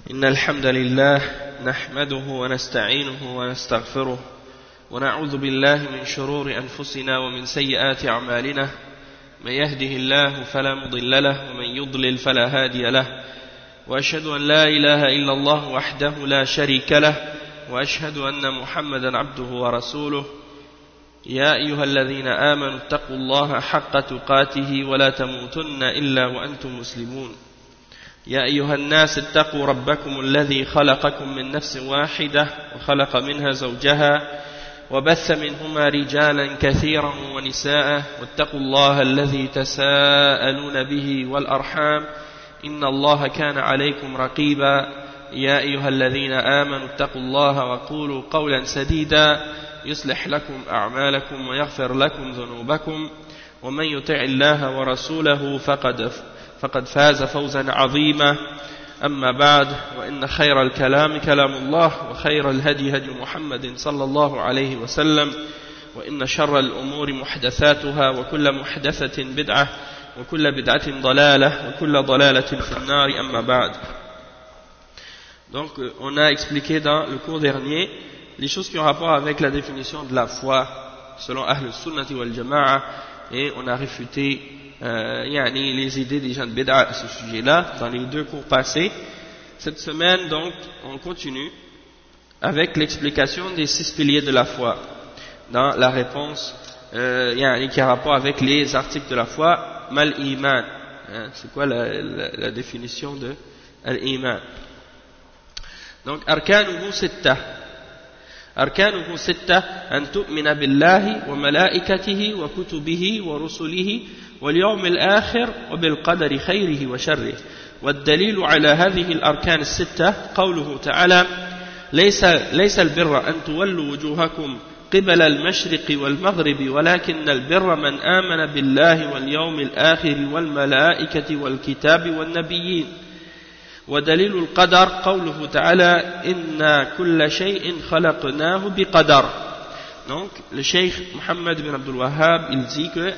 إن الحمد لله نحمده ونستعينه ونستغفره ونعوذ بالله من شرور أنفسنا ومن سيئات أعمالنا من يهده الله فلا مضل له ومن يضلل فلا هادي له وأشهد أن لا إله إلا الله وحده لا شريك له وأشهد أن محمدا عبده ورسوله يا أيها الذين آمنوا اتقوا الله حق تقاته ولا تموتن إلا وأنتم مسلمون يا أيها الناس اتقوا ربكم الذي خلقكم من نفس واحدة وخلق منها زوجها وبث منهما رجالا كثيرا ونساء واتقوا الله الذي تساءلون به والأرحام إن الله كان عليكم رقيبا يا أيها الذين آمنوا اتقوا الله وقولوا قولا سديدا يصلح لكم أعمالكم ويغفر لكم ذنوبكم ومن يطع الله ورسوله فقد فاز فوزا عظيما أما بعد وإن خير الكلام كلام الله وخير الهدي هدي محمد صلى الله عليه وسلم وإن شر الأمور محدثاتها وكل محدثة بدعة وكل بدعة ضلالة وكل ضلالة في النار أما بعد. Donc on a expliqué dans le cours dernier les choses qui ont rapport avec la définition de la foi selon Ahl Sunnati wal Jama'a, et on a réfuté les idées des gens de Bid'a à ce sujet-là dans les deux cours passés. Cette semaine donc on continue avec l'explication des 6 piliers de la foi dans la réponse qui a rapport avec les articles de la foi. Mal iman, c'est quoi la définition de al-iman? Donc arkanuhu sitta. أركانه ستة أن تؤمن بالله وملائكته وكتبه ورسله واليوم الآخر وبالقدر خيره وشره. والدليل على هذه الأركان الستة قوله تعالى ليس البر أن تولوا وجوهكم قبل المشرق والمغرب ولكن البر من آمن بالله واليوم الآخر والملائكة والكتاب والنبيين. ودليل القدر قوله تعالى إن كل شيء خلقناه بقدر. Donc le cheikh Mohammed ibn Abdul Wahhab il dit que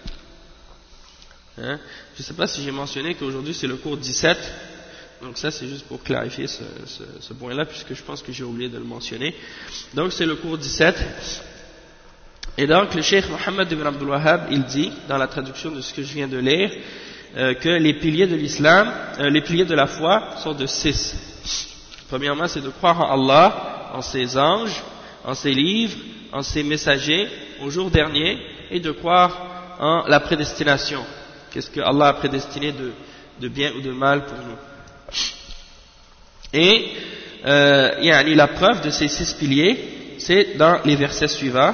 je ne sais pas si j'ai mentionné qu'aujourd'hui c'est le cours 17, donc ça c'est juste pour clarifier ce point là puisque je pense que j'ai oublié de le mentionner. Donc c'est le cours 17, et donc le cheikh Mohammed ibn Abdul Wahhab il dit dans la traduction de ce que je viens de lire que les piliers de l'islam, les piliers de la foi sont de 6. Premièrement, c'est de croire en Allah, en ses anges, en ses livres, en ses messagers, au jour dernier, et de croire en la prédestination. Qu'est-ce que Allah a prédestiné de bien ou de mal pour nous. Et la preuve de ces 6 piliers, c'est dans les versets suivants.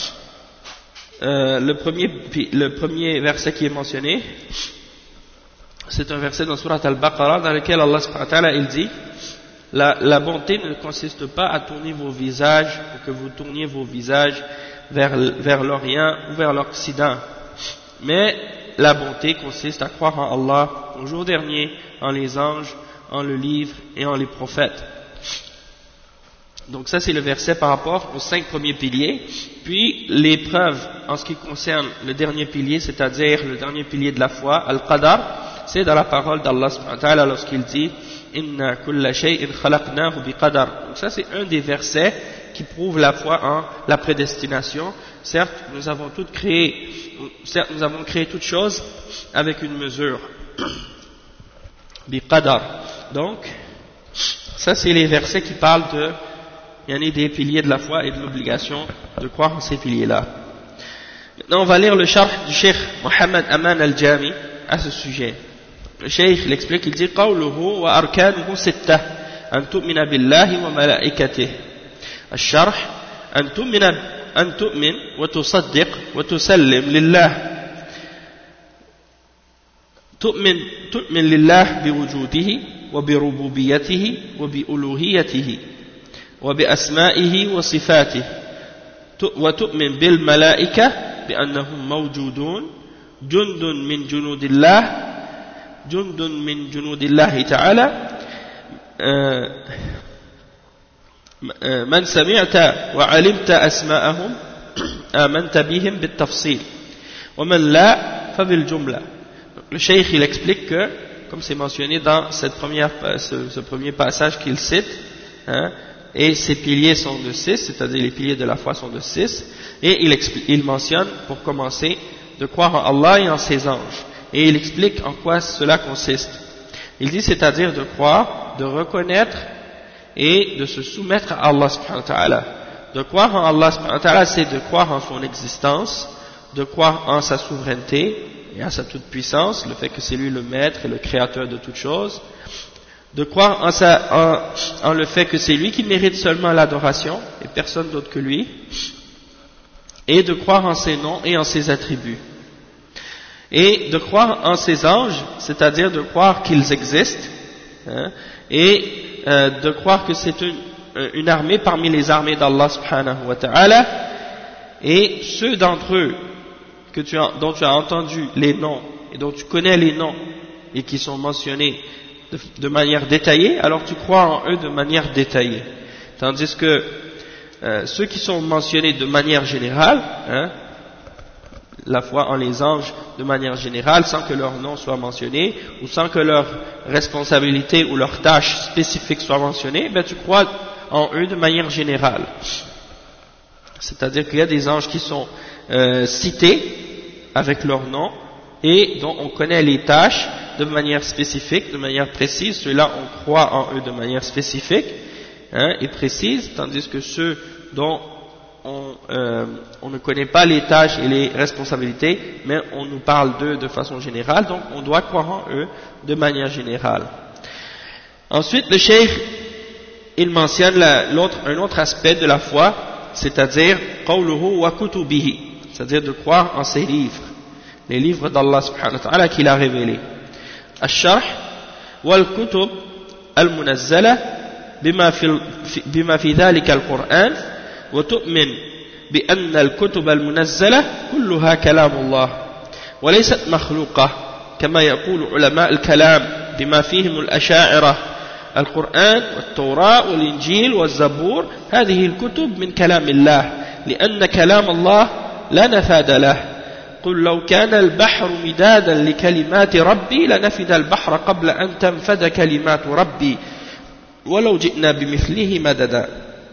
Le premier verset qui est mentionné, c'est un verset dans Surat Al-Baqarah dans lequel Allah subhanahu wa ta'ala il dit la bonté ne consiste pas à tourner vos visages, ou que vous tourniez vos visages vers l'Orient ou vers l'Occident, mais la bonté consiste à croire en Allah, au jour dernier, en les anges, en le livre et en les prophètes. Donc ça c'est le verset par rapport aux 5 premiers piliers. Puis les preuves en ce qui concerne le dernier pilier, c'est-à-dire le dernier pilier de la foi, Al-Qadar, c'est dans la parole d'Allah subhanahu wa ta'ala lorsqu'il dit Inna kulla shay'in khalaqnahu biqadar. Donc ça c'est un des versets qui prouve la foi en la prédestination. Certes, nous avons créé toutes choses avec une mesure. Biqadar. Donc, ça c'est les versets qui parlent des piliers de la foi et de l'obligation de croire en ces piliers-là. Maintenant, on va lire le sharh du Cheikh Mohammed Aman al-Jami à ce sujet. Le Cheikh l'explique, il dit قوله وأركانه ستة أن تؤمن بالله وملائكته. الشرح أن تؤمن وتصدق وتسلم لله. تؤمن لله بوجوده وبربوبيته وبألوهيته وبأسمائه وصفاته. وتؤمن بالملائكة بأنهم موجودون جند من جنود الله تعالى من سمعت وعلمت أسماءهم آمنت بهم بالتفصيل ومن لا فبالجملة. Le cheikh il explique que comme c'est mentionné dans ce premier passage qu'il cite, hein, et ces piliers sont de 6, c'est-à-dire les piliers de la foi sont de 6, et il mentionne, pour commencer, de croire en Allah et en ses anges, et il explique en quoi cela consiste. Il dit, c'est-à-dire de croire, de reconnaître et de se soumettre à Allah subhanahu wa ta'ala. De croire en Allah subhanahu wa ta'ala, c'est de croire en son existence, de croire en sa souveraineté et à sa toute-puissance, le fait que c'est lui le maître et le créateur de toutes choses, de croire en le fait que c'est lui qui mérite seulement l'adoration et personne d'autre que lui, et de croire en ses noms et en ses attributs. Et de croire en ses anges, c'est-à-dire de croire qu'ils existent, hein, et de croire que c'est une armée parmi les armées d'Allah subhanahu wa ta'ala, et ceux d'entre eux dont tu as entendu les noms et dont tu connais les noms et qui sont mentionnés de manière détaillée, alors tu crois en eux de manière détaillée. Tandis que ceux qui sont mentionnés de manière générale, hein, la foi en les anges de manière générale, sans que leur nom soit mentionné, ou sans que leur responsabilité ou leur tâche spécifique soit mentionnée, ben tu crois en eux de manière générale. C'est-à-dire qu'il y a des anges qui sont cités avec leur nom et dont on connaît les tâches de manière spécifique, de manière précise. Ceux-là, on croit en eux de manière spécifique, hein, et précise, tandis que ceux dont on ne connaît pas les tâches et les responsabilités, mais on nous parle d'eux de façon générale, donc on doit croire en eux de manière générale. Ensuite, le cheikh, il mentionne un autre aspect de la foi, c'est-à-dire qawluhu wa kutubihi, c'est-à-dire de croire en ses livres, les livres d'Allah subhanahu wa ta'ala qu'il a révélés. Al-sharh wal-kutub al-munazzala bima fi dhalika al-Qur'an وتؤمن بأن الكتب المنزلة كلها كلام الله وليست مخلوقة كما يقول علماء الكلام بما فيهم الأشاعرة القرآن والتوراة والإنجيل والزبور هذه الكتب من كلام الله لأن كلام الله لا نفاد له قل لو كان البحر مدادا لكلمات ربي لنفد البحر قبل أن تنفد كلمات ربي ولو جئنا بمثله مددا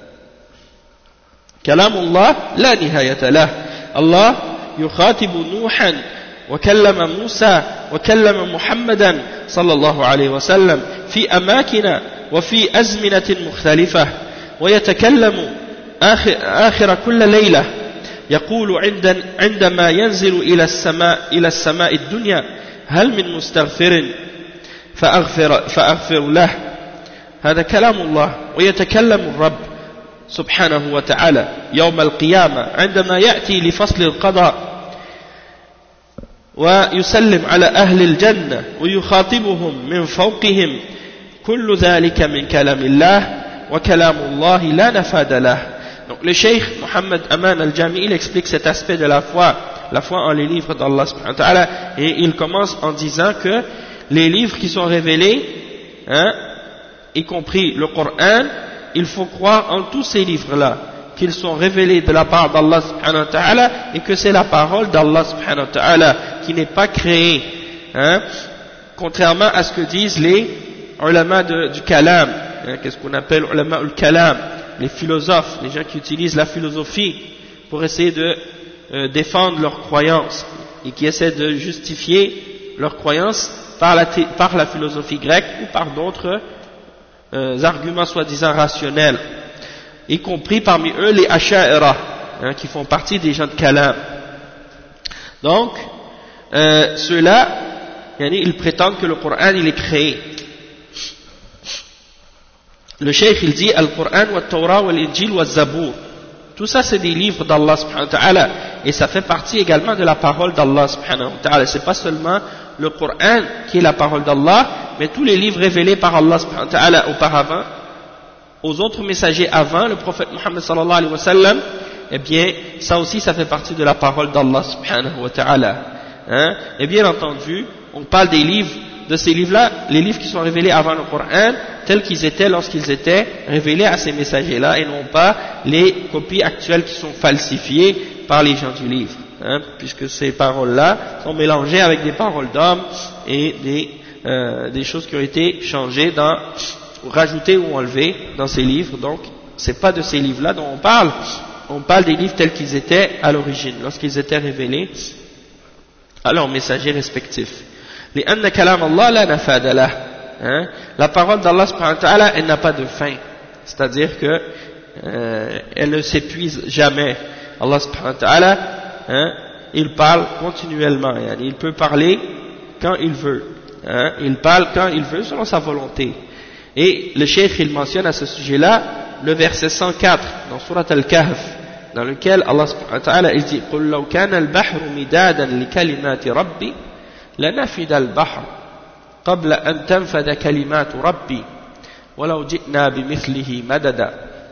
كلام الله لا نهاية له الله يخاطب نوحا وكلم موسى وكلم محمدا صلى الله عليه وسلم في أماكن وفي أزمنة مختلفة ويتكلم آخر كل ليلة يقول عندما ينزل إلى السماء الدنيا هل من مستغفر فأغفر له هذا كلام الله ويتكلم الرب سبحانه وتعالى يوم القيامة عندما يأتي لفصل القضاء ويسلم على أهل الجنة ويخاطبهم من فوقهم كل ذلك من كلام الله وكلام الله لا نفاد له. Donc le cheikh Mohammed Aman al-Jami, il explique cet aspect de la foi en les livres d'Allah subhanahu wa ta'ala, et il commence en disant que les livres qui sont révélés, hein, y compris le Coran, il faut croire en tous ces livres-là, qu'ils sont révélés de la part d'Allah subhanahu wa ta'ala, et que c'est la parole d'Allah subhanahu wa ta'ala, qui n'est pas créée, hein, contrairement à ce que disent les ulama du kalam, hein, qu'est-ce qu'on appelle ulama al-kalam, les philosophes, les gens qui utilisent la philosophie pour essayer de défendre leurs croyances, et qui essaient de justifier leurs croyances par la philosophie grecque ou par d'autres arguments soi-disant rationnels, y compris parmi eux les Asha'ira, hein, qui font partie des gens de Kalam. Donc, ceux-là, ils prétendent que le Coran il est créé. Le cheikh il dit Al-Quran wa Torah wa l'Injil wa Zabour. Tout ça c'est des livres d'Allah subhanahu wa ta'ala, et ça fait partie également de la parole d'Allah subhanahu wa ta'ala. C'est pas seulement le Coran qui est la parole d'Allah, mais tous les livres révélés par Allah subhanahu wa ta'ala auparavant, aux autres messagers avant, le prophète Muhammad sallallahu alayhi wa sallam, eh bien, ça aussi, ça fait partie de la parole d'Allah subhanahu wa ta'ala. Hein? Et bien entendu, on parle des livres, de ces livres-là, les livres qui sont révélés avant le Coran, tels qu'ils étaient lorsqu'ils étaient révélés à ces messagers-là, et non pas les copies actuelles qui sont falsifiées par les gens du livre. Hein? Puisque ces paroles-là sont mélangées avec des paroles d'hommes et des des choses qui ont été changées, rajoutées ou enlevées dans ces livres. Donc, c'est pas de ces livres-là dont on parle des livres tels qu'ils étaient à l'origine, lorsqu'ils étaient révélés à leurs messagers respectifs. لأن كلام الله لا نفاد له. La parole d'Allah subhanahu wa ta'ala, elle n'a pas de fin, c'est-à-dire que elle ne s'épuise jamais. Allah subhanahu wa ta'ala, il parle continuellement, il peut parler quand il veut, il parle quand il veut selon sa volonté. Et le cheikh il mentionne à ce sujet-là le verset 104 dans Surat Al-Kahf, dans lequel Allah subhanahu wa ta'ala il dit قُلْ لَوْ كَانَ الْبَحْرُ مِدَادًا لِكَلِمَاتِ رَبِّي لَنَفِدَ الْبَحْرُ قبل أن تنفد كلمات ربي ولو جئنا بمثله مددا.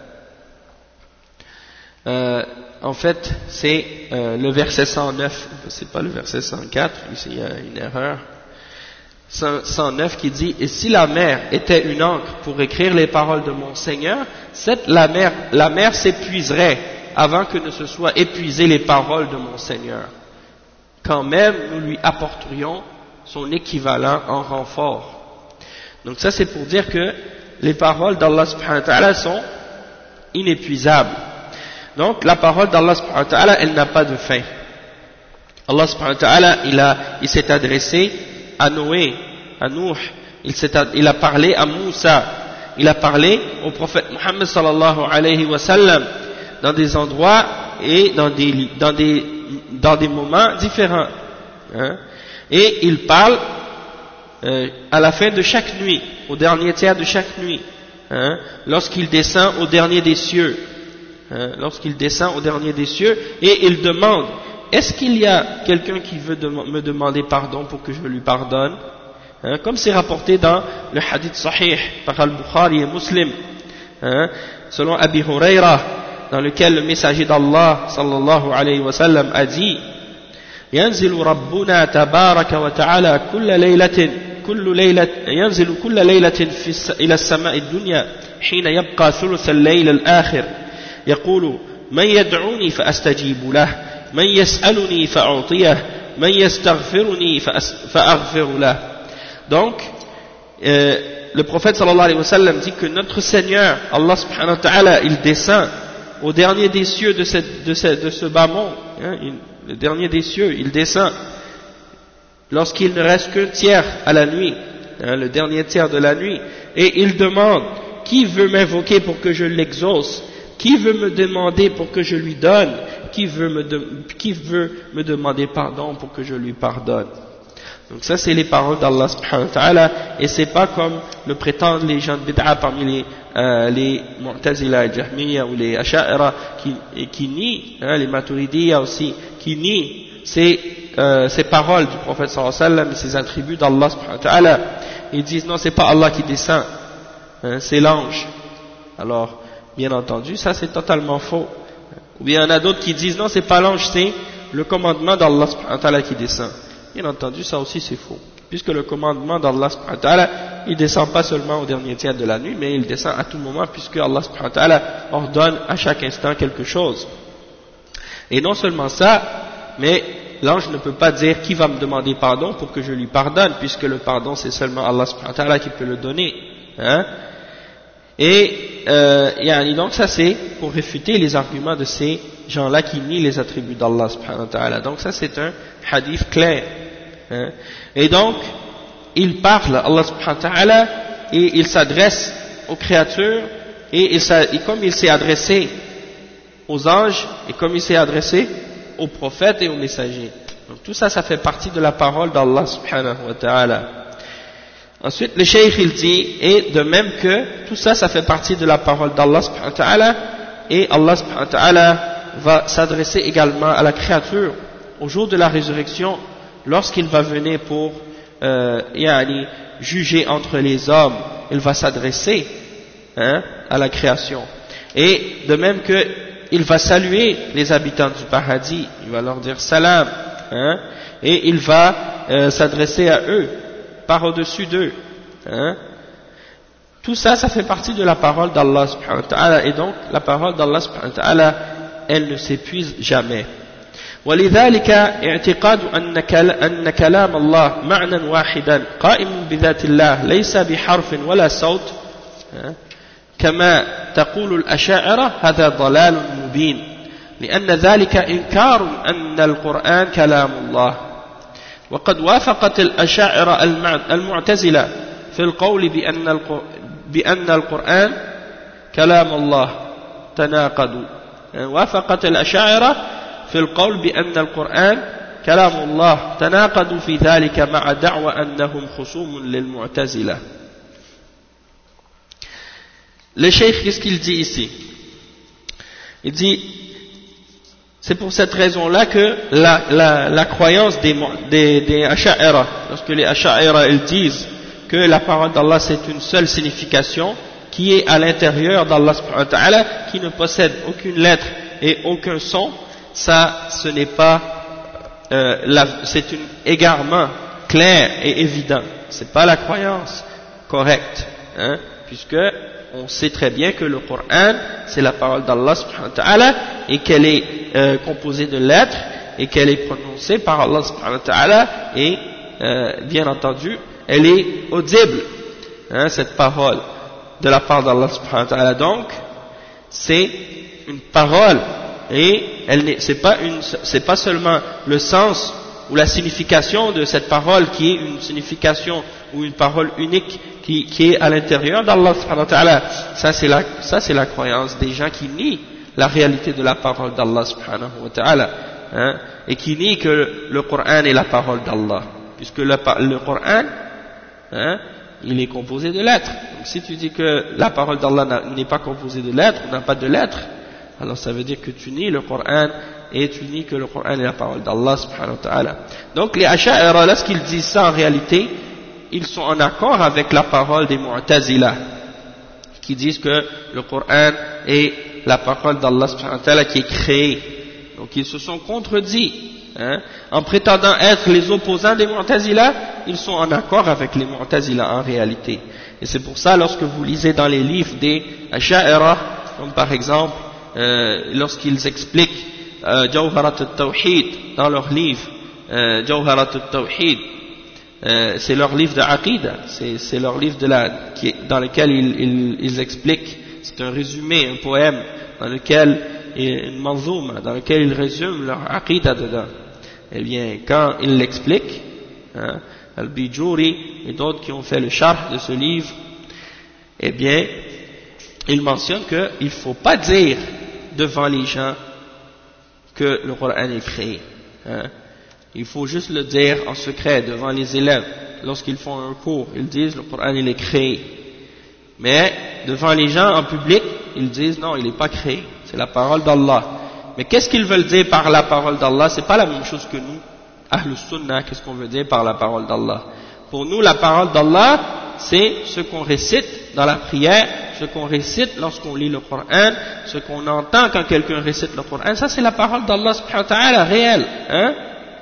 En fait, c'est le verset 109, c'est pas le verset 104, ici il y a une erreur. 109 qui dit: et si la mer était une encre pour écrire les paroles de mon Seigneur, la mer s'épuiserait avant que ne se soient épuisées les paroles de mon Seigneur. Quand même, nous lui apporterions son équivalent en renfort. Donc ça c'est pour dire que les paroles d'Allah subhanahu wa ta'ala sont inépuisables. Donc la parole d'Allah subhanahu wa ta'ala, elle n'a pas de fin. Allah subhanahu wa ta'ala, il s'est adressé à Noé, à Nuh, il a parlé à Moussa, il a parlé au prophète Muhammad sallallahu alayhi wa sallam dans des endroits et dans des moments différents. Et il parle à la fin de chaque nuit, au dernier tiers de chaque nuit, lorsqu'il descend au dernier des cieux, et il demande: est-ce qu'il y a quelqu'un qui veut me demander pardon pour que je lui pardonne, comme c'est rapporté dans le hadith sahih par Al-Bukhari et Muslim, selon Abi Huraira, dans lequel le messager d'Allah sallallahu alayhi wa sallam a dit: ينزل ربنا تبارك وتعالى ينزل كل ليلة إلى السماء الدنيا حين يبقى ثلث الليل الآخر يقول: من يدعوني فأستجيب له من يسألني فأعطيه من يستغفرني فأغفر له. Donc le prophète sallallahu alayhi wa sallam dit que notre Seigneur Allah subhanahu wa ta'ala, il descend au dernier des cieux de ce bas monde, le dernier des cieux, il descend lorsqu'il ne reste qu'un tiers à la nuit, le dernier tiers de la nuit, et il demande: qui veut m'invoquer pour que je l'exauce, qui veut me demander pour que je lui donne, qui veut me demander pardon pour que je lui pardonne. Donc ça c'est les paroles d'Allah subhanahu wa ta'ala, et c'est pas comme le prétendent les gens de bid'a parmi les Mu'tazila et Jahmiya ou les Asha'ira qui nient, les Maturidiyya aussi, qui nient ces paroles du prophète sallallahu alayhi wa sallam et ces attributs d'Allah subhanahu wa ta'ala. Ils disent: non, c'est pas Allah qui descend, c'est l'ange. Alors bien entendu ça c'est totalement faux. Ou bien il y en a d'autres qui disent: non, c'est pas l'ange, c'est le commandement d'Allah subhanahu wa ta'ala qui descend. Bien entendu ça aussi c'est faux, puisque le commandement d'Allah subhanahu wa ta'ala, il descend pas seulement au dernier tiers de la nuit, mais il descend à tout moment, puisque Allah subhanahu wa ta'ala ordonne à chaque instant quelque chose. Et non seulement ça, mais l'ange ne peut pas dire: qui va me demander pardon pour que je lui pardonne, puisque le pardon c'est seulement Allah subhanahu wa ta'ala qui peut le donner. Et donc ça c'est pour réfuter les arguments de ces gens-là qui nient les attributs d'Allah subhanahu wa ta'ala. Donc ça c'est un hadith clair. Et donc il parle, Allah subhanahu wa ta'ala, et il s'adresse aux créatures, et comme il s'est adressé aux anges, et comme il s'est adressé aux prophètes et aux messagers. Donc tout ça, ça fait partie de la parole d'Allah subhanahu wa ta'ala. Ensuite le cheikh il dit: et de même que tout ça, ça fait partie de la parole d'Allah subhanahu wa ta'ala, et Allah subhanahu wa ta'ala va s'adresser également à la créature au jour de la résurrection, lorsqu'il va venir pour juger entre les hommes. Il va s'adresser à la création, et de même que il va saluer les habitants du paradis, il va leur dire salam, et il va s'adresser à eux par au-dessus d'eux. Tout ça, ça fait partie de la parole d'Allah subhanahu wa ta'ala, et donc la parole d'Allah subhanahu wa ta'ala, elle ne s'épuise jamais. ولذلك اعتقاد أن كلام الله معنى واحدا قائم بذات الله ليس بحرف ولا صوت كما تقول الأشاعرة هذا ضلال مبين لأن ذلك إنكار أن القرآن كلام الله وقد وافقت الأشاعرة المعتزلة في القول بأن القرآن كلام الله تناقضوا وافقت الأشاعرة في القول بأن القرآن كلام الله تناقضوا في ذلك مع دعوى أنهم خصوم للمعتزلة. Le cheikh, qu'est-ce qu'il dit ici? Il dit, c'est pour cette raison-là que la croyance des Asha'ira, lorsque les Asha'ira ils disent que la parole d'Allah c'est une seule signification qui est à l'intérieur d'Allah subhanahu wa ta'ala, qui ne possède aucune lettre et aucun son, ça ce n'est pas c'est un égarement clair et évident, c'est pas la croyance correcte, hein, puisque on sait très bien que le Coran c'est la parole d'Allah subhanahu wa ta'ala et qu'elle est composée de lettres et qu'elle est prononcée par Allah subhanahu wa ta'ala et bien entendu elle est audible, hein, cette parole de la part d'Allah subhanahu wa ta'ala. Donc c'est une parole et c'est pas seulement le sens ou la signification de cette parole qui est une signification ou une parole unique qui est à l'intérieur d'Allah subhanahu wa ta'ala. Ça c'est la croyance des gens qui nient la réalité de la parole d'Allah subhanahu wa ta'ala, hein, et qui nient que le Coran est la parole d'Allah, puisque le Coran, hein, il est composé de lettres. Donc si tu dis que la parole d'Allah n'est pas composée de lettres, n'a pas de lettres, alors ça veut dire que tu nies le Coran et tu nies que le Coran est la parole d'Allah subhanahu wa ta'ala. Donc les Asha'ira, lorsqu'ils disent ça en réalité, ils sont en accord avec la parole des Mu'tazila, qui disent que le Coran est la parole d'Allah subhanahu wa ta'ala qui est créée. Donc ils se sont contredits, hein, en prétendant être les opposants des Mu'tazila, ils sont en accord avec les Mu'tazila en réalité. Et c'est pour ça, lorsque vous lisez dans les livres des Asha'ira, comme par exemple lorsqu'ils expliquent Jawharat al-Tawhid dans leur livre, Jawharat al-Tawhid, c'est leur livre de Aqidah, c'est leur livre dans lequel ils expliquent, c'est un résumé, un poème, dans lequel, une manzouma, dans lequel ils résument leur Aqidah dedans. Eh bien, quand ils l'expliquent, hein, Al-Bijuri et d'autres qui ont fait le sharh de ce livre, eh bien, ils mentionnent qu'il ne faut pas dire devant les gens que le Coran est créé, hein. Il faut juste le dire en secret devant les élèves. Lorsqu'ils font un cours, ils disent le Coran il est créé. Mais devant les gens en public, ils disent non, il n'est pas créé, c'est la parole d'Allah. Mais qu'est-ce qu'ils veulent dire par la parole d'Allah? C'est pas la même chose que nous, Ahlus Sunnah. Qu'est-ce qu'on veut dire par la parole d'Allah? Pour nous, la parole d'Allah, c'est ce qu'on récite dans la prière, ce qu'on récite lorsqu'on lit le Coran, ce qu'on entend quand quelqu'un récite le Coran. Ça, c'est la parole d'Allah subhanahu wa ta'ala réelle, hein?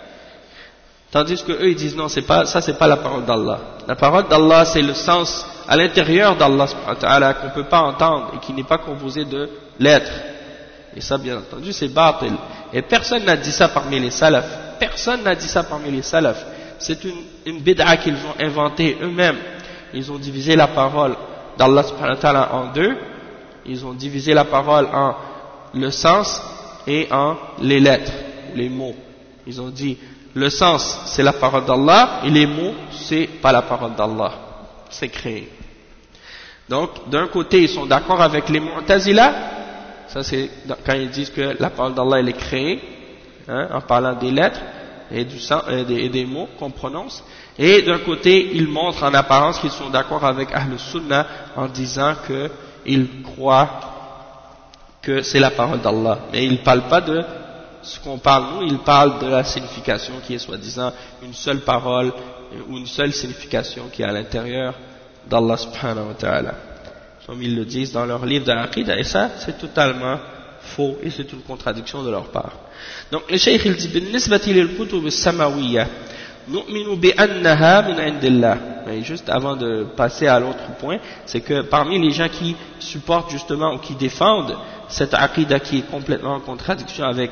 Tandis que eux ils disent non, c'est pas la parole d'Allah. La parole d'Allah c'est le sens à l'intérieur d'Allah subhanahu wa ta'ala qu'on peut pas entendre et qui n'est pas composé de lettres. Et ça bien entendu c'est batil. Et personne n'a dit ça parmi les salafs. Personne n'a dit ça parmi les salafs. C'est une bid'a qu'ils ont inventée eux-mêmes. Ils ont divisé la parole d'Allah subhanahu wa ta'ala en deux. Ils ont divisé la parole en le sens et en les lettres, les mots. Ils ont dit le sens c'est la parole d'Allah et les mots c'est pas la parole d'Allah, c'est créé. Donc d'un côté ils sont d'accord avec les Mu'tazila, ça c'est quand ils disent que la parole d'Allah elle est créée, hein, en parlant des lettres et du sang et des mots qu'on prononce, et d'un côté ils montrent en apparence qu'ils sont d'accord avec Ahlus Sunnah en disant qu'ils croient que c'est la parole d'Allah, mais ils ne parlent pas de ce qu'on parle nous, il parle de la signification qui est soi-disant une seule parole ou une seule signification qui est à l'intérieur d'Allah subhanahu wa ta'ala, comme ils le disent dans leur livre d'Aqidah, et ça c'est totalement faux et c'est une contradiction de leur part. Donc le cheikh il dit بالنسبة للكتب السماوية نؤمن بأنها من عند الله. Mais juste avant de passer à l'autre point, c'est que parmi les gens qui supportent justement ou qui défendent cette Aqidah qui est complètement en contradiction avec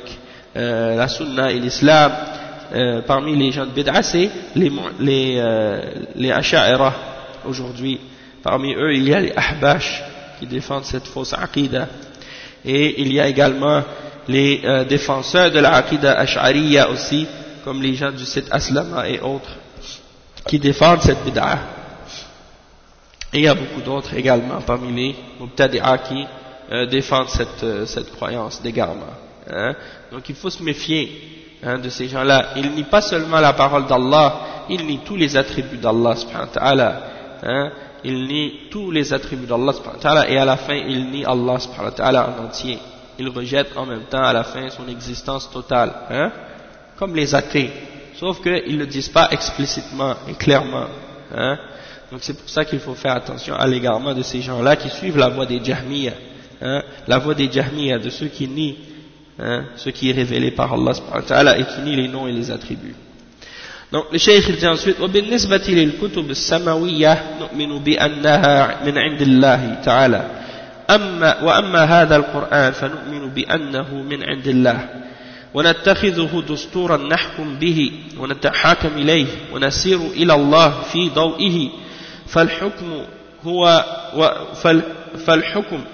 la sunna et l'islam parmi les gens de bid'a, c'est les asha'ira aujourd'hui. Parmi eux, il y a les ahbash qui défendent cette fausse aqida, et il y a également les défenseurs de la aqida ash'ariyya aussi, comme les gens du site Aslama et autres, qui défendent cette bid'a. Et il y a beaucoup d'autres également parmi les mubtadi'a qui défendent cette croyance d'égarement. Hein. Donc il faut se méfier de ces gens-là. Ils nient pas seulement la parole d'Allah, ils nient tous les attributs d'Allah subhanahu wa ta'ala. Hein. Ils nient tous les attributs d'Allah subhanahu wa ta'ala, et à la fin ils nient Allah subhanahu wa ta'ala en entier. Ils rejettent en même temps à la fin son existence totale, hein, comme les athées, sauf qu'ils ne le disent pas explicitement et clairement. Hein. Donc c'est pour ça qu'il faut faire attention à l'égarement de ces gens-là qui suivent la voie des Jahmiyyah, hein, la voie des Jahmiyyah, de ceux qui nient ce qui est révélé par Allah subhanahu wa ta'ala et qui nie les noms et les attributs. Donc le cheikh il dit ensuite وبالنسبة للكتب السماوية نؤمن بأنها من عند الله تعالى وأما هذا القرآن فنؤمن بأنه من عند الله ونتخذه دستورا نحكم به ونتحاكم إليه ونسير إلى الله في ضوئه فالحكم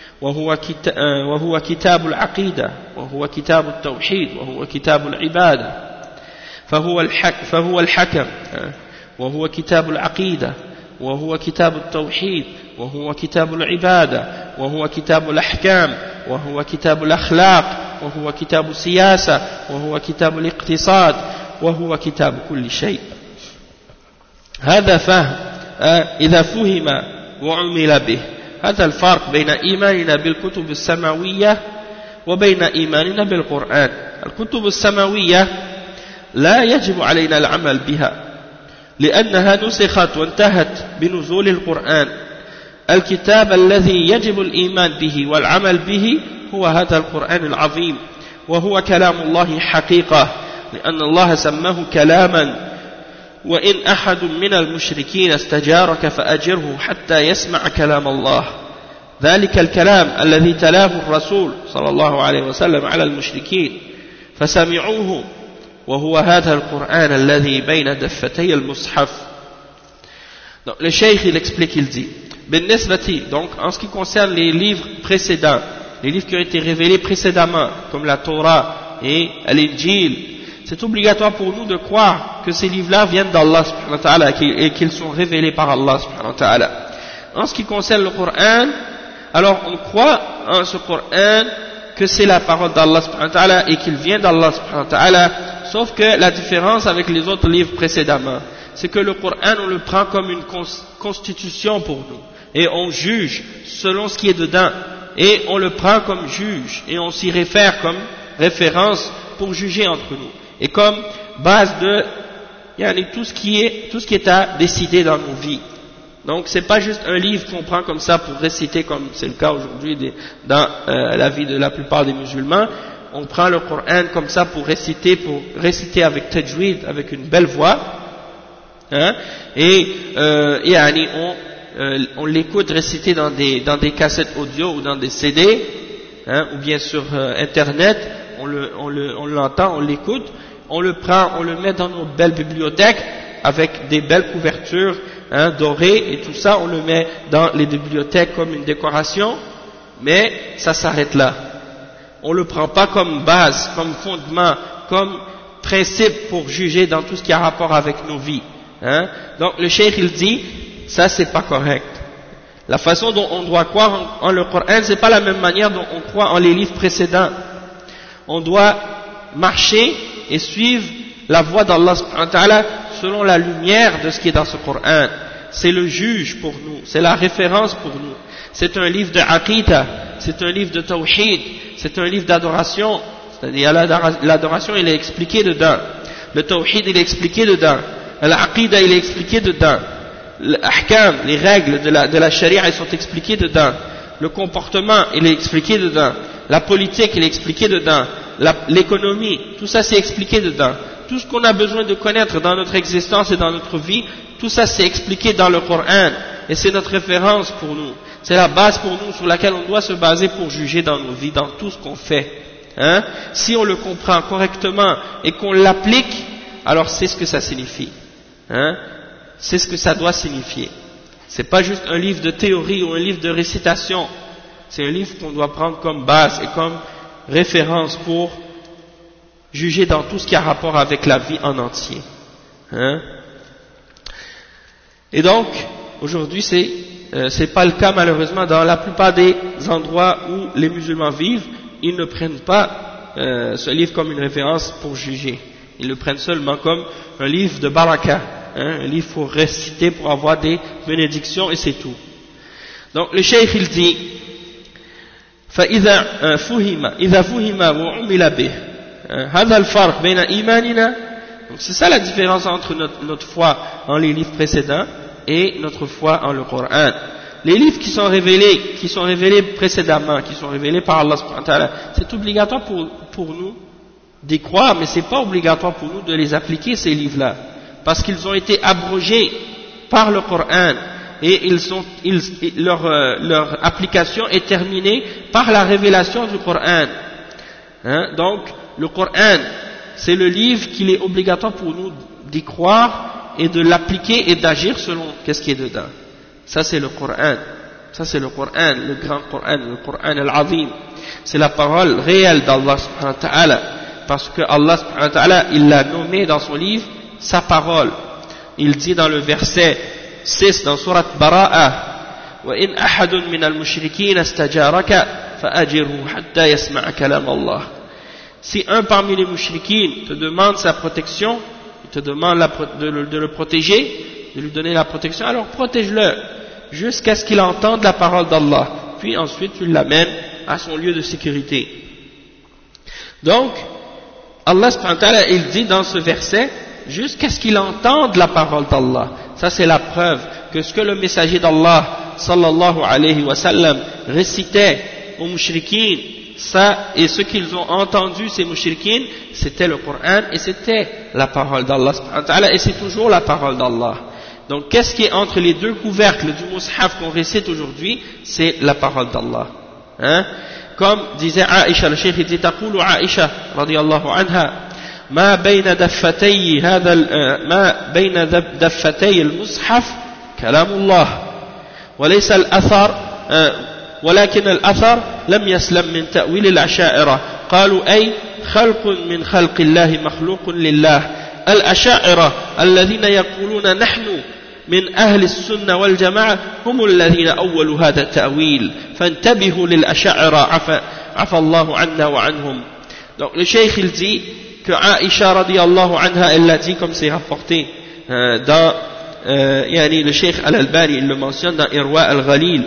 وهو كتاب العقيدة وهو كتاب التوحيد وهو كتاب العبادة فهو الحكم وهو كتاب العقيدة وهو كتاب التوحيد وهو كتاب العبادة وهو كتاب الأحكام وهو كتاب الأخلاق وهو كتاب السياسة وهو كتاب الاقتصاد وهو كتاب كل شيء. هذا فهم إذا فهم وعمل به. هذا الفرق بين إيماننا بالكتب السماوية وبين إيماننا بالقرآن. الكتب السماوية لا يجب علينا العمل بها لأنها نسخت وانتهت بنزول القرآن. الكتاب الذي يجب الإيمان به والعمل به هو هذا القرآن العظيم، وهو كلام الله حقيقة، لأن الله سماه كلاما. وإن أحد من المشركين استجارك فأجره حتى يسمع كلام الله. ذلك الكلام الذي تلاه الرسول صلى الله عليه وسلم على المشركين فسمعوه، وهو هذا القرآن الذي بين دفتي المصحف. Donc, le cheikh il explique, il dit donc en ce qui concerne les livres précédents, les livres qui ont été révélés précédemment comme la Torah et l'Injil, c'est obligatoire pour nous de croire que ces livres-là viennent d'Allah subhanahu wa ta'ala et qu'ils sont révélés par Allah subhanahu wa ta'ala. En ce qui concerne le Coran, alors on croit en ce Coran que c'est la parole d'Allah subhanahu wa ta'ala et qu'il vient d'Allah subhanahu wa ta'ala, sauf que la différence avec les autres livres précédemment, c'est que le Coran on le prend comme une constitution pour nous et on juge selon ce qui est dedans, et on le prend comme juge et on s'y réfère comme référence pour juger entre nous et comme base de tout ce qui est à décider dans nos vies. Donc c'est pas juste un livre qu'on prend comme ça pour réciter, comme c'est le cas aujourd'hui dans la vie de la plupart des musulmans. On prend le Coran comme ça pour réciter avec tajwid, avec une belle voix, hein, et on l'écoute réciter dans des cassettes audio ou dans des CD, hein, ou bien sur internet, on l'entend, on l'écoute, on le prend, on le met dans nos belles bibliothèques avec des belles couvertures, hein, dorées, et tout ça on le met dans les bibliothèques comme une décoration, mais ça s'arrête là. On le prend pas comme base, comme fondement, comme principe pour juger dans tout ce qui a rapport avec nos vies, hein. Donc le cheikh il dit ça c'est pas correct. La façon dont on doit croire en le Coran, c'est pas la même manière dont on croit en les livres précédents. On doit marcher et suivre la voie d'Allah subhanahu wa ta'ala selon la lumière de ce qui est dans ce Coran. C'est le juge pour nous, c'est la référence pour nous. C'est un livre de aqidah, c'est un livre de tawhid, c'est un livre d'adoration. C'est-à-dire l'adoration il est expliqué dedans, le tawhid il est expliqué dedans, l'aqidah il est expliqué dedans, l'ahkam, les règles de la charia elles sont expliquées dedans, le comportement il est expliqué dedans, la politique il est expliqué dedans, l'économie, tout ça c'est expliqué dedans. Tout ce qu'on a besoin de connaître dans notre existence et dans notre vie, tout ça c'est expliqué dans le Coran, et c'est notre référence pour nous, c'est la base pour nous sur laquelle on doit se baser pour juger dans nos vies, dans tout ce qu'on fait, hein, si on le comprend correctement et qu'on l'applique, alors c'est ce que ça signifie, hein, c'est ce que ça doit signifier. C'est pas juste un livre de théorie ou un livre de récitation, c'est un livre qu'on doit prendre comme base et comme référence pour juger dans tout ce qui a rapport avec la vie en entier, hein. Et donc aujourd'hui c'est pas le cas malheureusement dans la plupart des endroits où les musulmans vivent. Ils ne prennent pas ce livre comme une référence pour juger, ils le prennent seulement comme un livre de baraka, hein, un livre pour réciter, pour avoir des bénédictions et c'est tout. Donc le cheikh il dit فإذا فهم وعمل به هذا الفرق بين إيماننا. Donc c'est ça la différence entre notre foi en les livres précédents et notre foi en le Coran. Les livres qui sont révélés précédemment, qui sont révélés par Allah subhanahu wa ta'ala, c'est obligatoire pour nous d'y croire, mais c'est pas obligatoire pour nous de les appliquer ces livres-là, parce qu'ils ont été abrogés par le Coran et leur application est terminée par la révélation du Coran. Hein? Donc le Coran, c'est le livre qu'il est obligatoire pour nous d'y croire et de l'appliquer et d'agir selon qu'est-ce qui est dedans. Ça c'est le Coran. Ça c'est le Coran, le grand Coran, le Coran al-Azim. C'est la parole réelle d'Allah subhanahu wa ta'ala. Parce que Allah subhanahu wa ta'ala, il l'a nommé dans son livre sa parole. Il dit dans le verset 6 dans sourate Bara'a, وَإِنْ أَحَدٌ مِنَ الْمُشْرِكِينَ اسْتَجَارَكَ فَأَجِرْهُ حَتَّى يَسْمَعَ كَلَامَ اللَّهِ. Si un parmi les mushrikines te demande sa protection, il te demande de le protéger, de lui donner la protection, alors protège-le jusqu'à ce qu'il entende la parole d'Allah, puis ensuite tu l'amènes à son lieu de sécurité. Donc Allah subhanahu wa ta'ala, il dit dans ce verset jusqu'à ce qu'il entende la parole d'Allah. Ça c'est la preuve que ce que le messager d'Allah sallallahu alayhi wa sallam récitait aux mushrikines, ça et ce qu'ils ont entendu ces mushrikines, c'était le Coran et c'était la parole d'Allah subhanahu wa ta'ala, et c'est toujours la parole d'Allah. Donc qu'est-ce qui est entre les deux couvercles du mushaf qu'on récite aujourd'hui? C'est la parole d'Allah, hein? Comme disait Aïcha, le cheikh il dit تقول عائشة رضي الله عنها ما بين دفتي المصحف كلام الله وليس الأثر ولكن الأثر لم يسلم من تأويل الأشاعرة قالوا أي خلق من خلق الله مخلوق لله. الأشاعرة الذين يقولون نحن من أهل السنة والجماعة هم الذين أولوا هذا التأويل فانتبهوا للأشاعرة عفى الله عنا وعنهم. Donc le cheikh il dit que Aïcha radiyallahu anha, elle l'a dit comme c'est rapporté dans le cheikh Al-Albani il le mentionne dans Irwa al-Ghalil,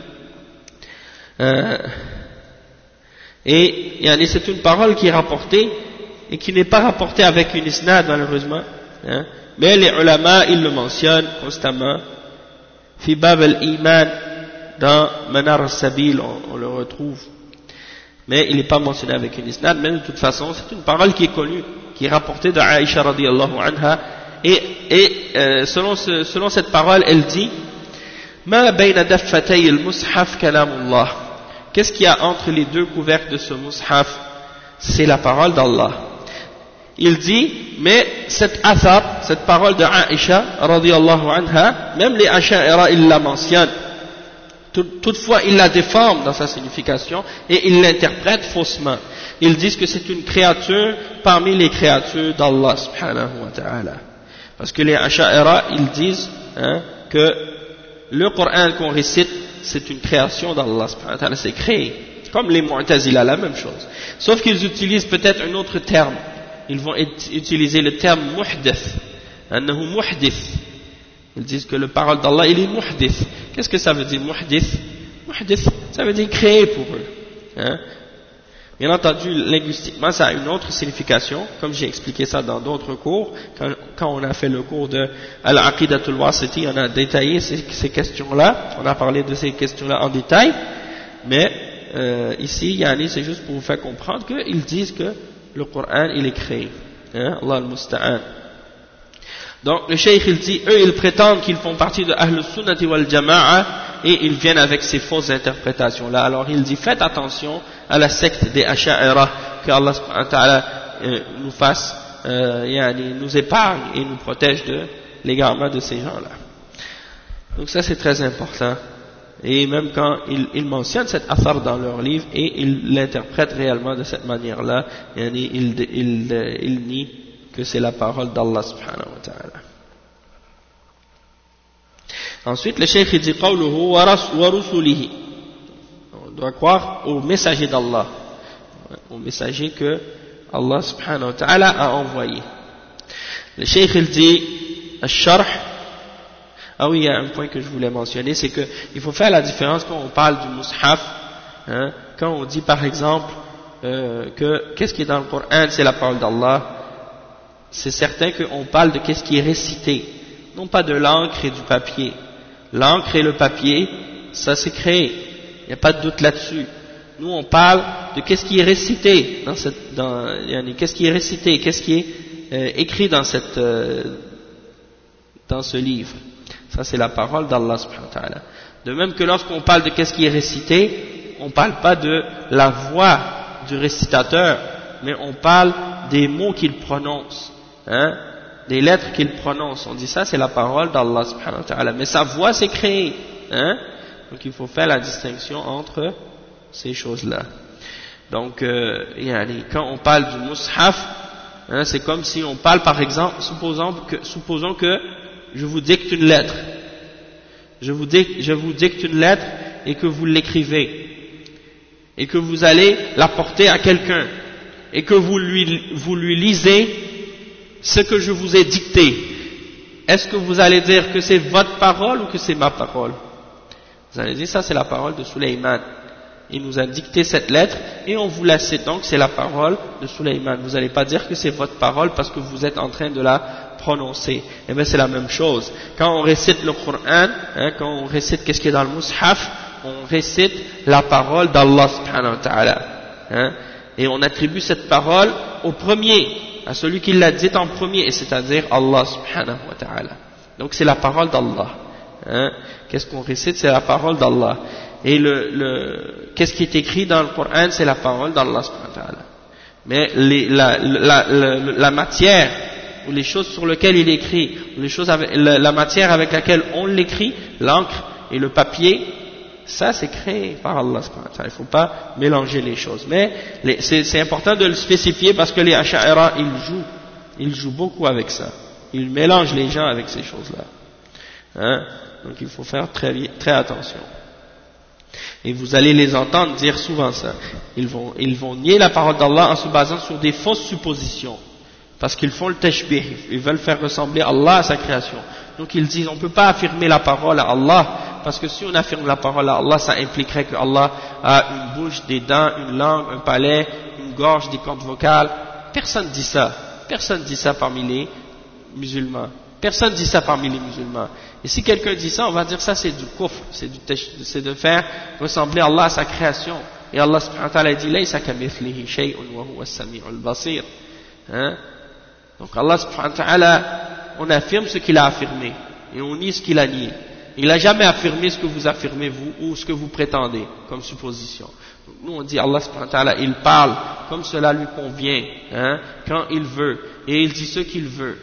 et c'est une parole qui est rapportée et qui n'est pas rapportée avec une isnad malheureusement, hein. Mais les ulama ils le mentionnent constamment. Fi bab al-iman, dans Manar al-Sabil on le retrouve, mais il n'est pas mentionné avec une isnad. Mais de toute façon c'est une parole qui est connue, qui est rapportée de Aïcha radiyallahu anha, et selon cette parole elle dit ma bayna daffatay al-mushaf kalamullah. Qu'est-ce qu'il y a entre les deux couvercles de ce mushaf? C'est la parole d'Allah. Il dit, mais cette athar, cette parole de Aïcha radiyallahu anha, même les Asha'ira ils la mentionnent. Toutefois ils la déforment dans sa signification et ils l'interprètent faussement. Ils disent que c'est une créature parmi les créatures d'Allah subhanahu wa ta'ala. Parce que les Asha'ira ils disent que le Coran qu'on récite c'est une création d'Allah subhanahu wa ta'ala, c'est créé. Comme les Mu'tazila, la même chose. Sauf qu'ils utilisent peut-être un autre terme. Ils vont utiliser le terme muhdith. Annahu muhdith. Ils disent que la parole d'Allah, il est muhdith. Qu'est-ce que ça veut dire muhdith? Muhdith, ça veut dire créer pour eux. Hein? Bien entendu, linguistiquement, ça a une autre signification, comme j'ai expliqué ça dans d'autres cours. Quand on a fait le cours de Al-Aqidatul Wasiti, on a détaillé ces questions-là. On a parlé de ces questions-là en détail. Mais ici, c'est juste pour vous faire comprendre qu'ils disent que le Coran il est créé, hein? Allah al-Musta'an. Donc le cheikh il dit, eux ils prétendent qu'ils font partie de Ahl al-Sunnati wal-Jama'a et ils viennent avec ces fausses interprétations là. Alors il dit, faites attention à la secte des Asha'ira que Allah subhanahu wa ta'ala nous fasse, nous épargne et nous protège de l'égarement de ces gens-là. Donc ça c'est très important. Et même quand ils mentionnent cet athar dans leur livre et ils l'interprètent réellement de cette manière-là, ils nient que c'est la parole d'Allah subhanahu wa ta'ala. Ensuite, le cheikh dit qawluhu wa rusulihi. On doit croire au messager d'Allah, au messager que Allah subhanahu wa ta'ala a envoyé. Le cheikh dit al-sharh. Ah oui, il y a un point que je voulais mentionner, c'est que il faut faire la différence quand on parle du mushaf, quand on dit par exemple que qu'est-ce qui est dans le Coran, c'est la parole d'Allah, c'est certain qu'on parle de qu'est-ce qui est récité, non pas de l'encre et du papier. L'encre et le papier, ça c'est créé, il n'y a pas de doute là-dessus. Nous on parle de qu'est-ce qui est récité qu'est-ce qui est récité, qu'est-ce qui est écrit dans ce livre. Ça c'est la parole d'Allah subhanahu wa ta'ala. De même que lorsqu'on parle de qu'est-ce qui est récité, on ne parle pas de la voix du récitateur, mais on parle des mots qu'il prononce, des lettres qu'il prononce. On dit ça c'est la parole d'Allah subhanahu wa ta'ala. Mais sa voix c'est créé, donc il faut faire la distinction entre ces choses-là. Donc quand on parle du mushaf, c'est comme si on parle par exemple, supposons que je vous dicte une lettre. Je vous dicte une lettre et que vous l'écrivez. Et que vous allez la porter à quelqu'un. Et que vous lui lisez ce que je vous ai dicté. Est-ce que vous allez dire que c'est votre parole ou que c'est ma parole? Vous allez dire ça c'est la parole de Sulayman. Il nous a dicté cette lettre et on vous la cite, donc c'est la parole de Sulayman. Vous n'allez pas dire que c'est votre parole parce que vous êtes en train de la prononcer. Et bien c'est la même chose. Quand on récite le Coran, quand on récite qu'est-ce qui est dans le mushaf, on récite la parole d'Allah subhanahu wa ta'ala. Et on attribue cette parole au premier, à celui qui l'a dit en premier, et c'est-à-dire Allah subhanahu wa ta'ala. Donc c'est la parole d'Allah. Qu'est-ce qu'on récite? C'est la parole d'Allah. Et qu'est-ce qui est écrit dans le Coran? C'est la parole d'Allah subhanahu wa ta'ala. Mais la matière, ou les choses sur lesquelles il écrit, ou les choses la matière avec laquelle on l'écrit, l'encre et le papier, ça c'est créé par Allah subhanahu wa ta'ala. Il ne faut pas mélanger les choses. Mais c'est important de le spécifier parce que les Asha'ira, ils jouent beaucoup avec ça. Ils mélangent les gens avec ces choses-là. Donc il faut faire très attention. Et vous allez les entendre dire souvent ça. Ils vont nier la parole d'Allah en se basant sur des fausses suppositions. Parce qu'ils font le tashbih, ils veulent faire ressembler Allah à sa création. Donc ils disent, on ne peut pas affirmer la parole à Allah, parce que si on affirme la parole à Allah, ça impliquerait que Allah a une bouche, des dents, une langue, un palais, une gorge, des cordes vocales. Personne ne dit ça. Personne ne dit ça parmi les musulmans. Personne ne dit ça parmi les musulmans. Et si quelqu'un dit ça, on va dire ça c'est du kufr, c'est de faire ressembler Allah à sa création. Et Allah subhanahu wa ta'ala dit, laysa kamithlihi shay'un wa huwa as-sami'ul basir. Donc Allah subhanahu wa ta'ala, on affirme ce qu'il a affirmé et on nie ce qu'il a nié. Il n'a jamais affirmé ce que vous affirmez vous ou ce que vous prétendez comme supposition. Donc, nous on dit Allah subhanahu wa ta'ala, il parle comme cela lui convient, quand il veut, et il dit ce qu'il veut.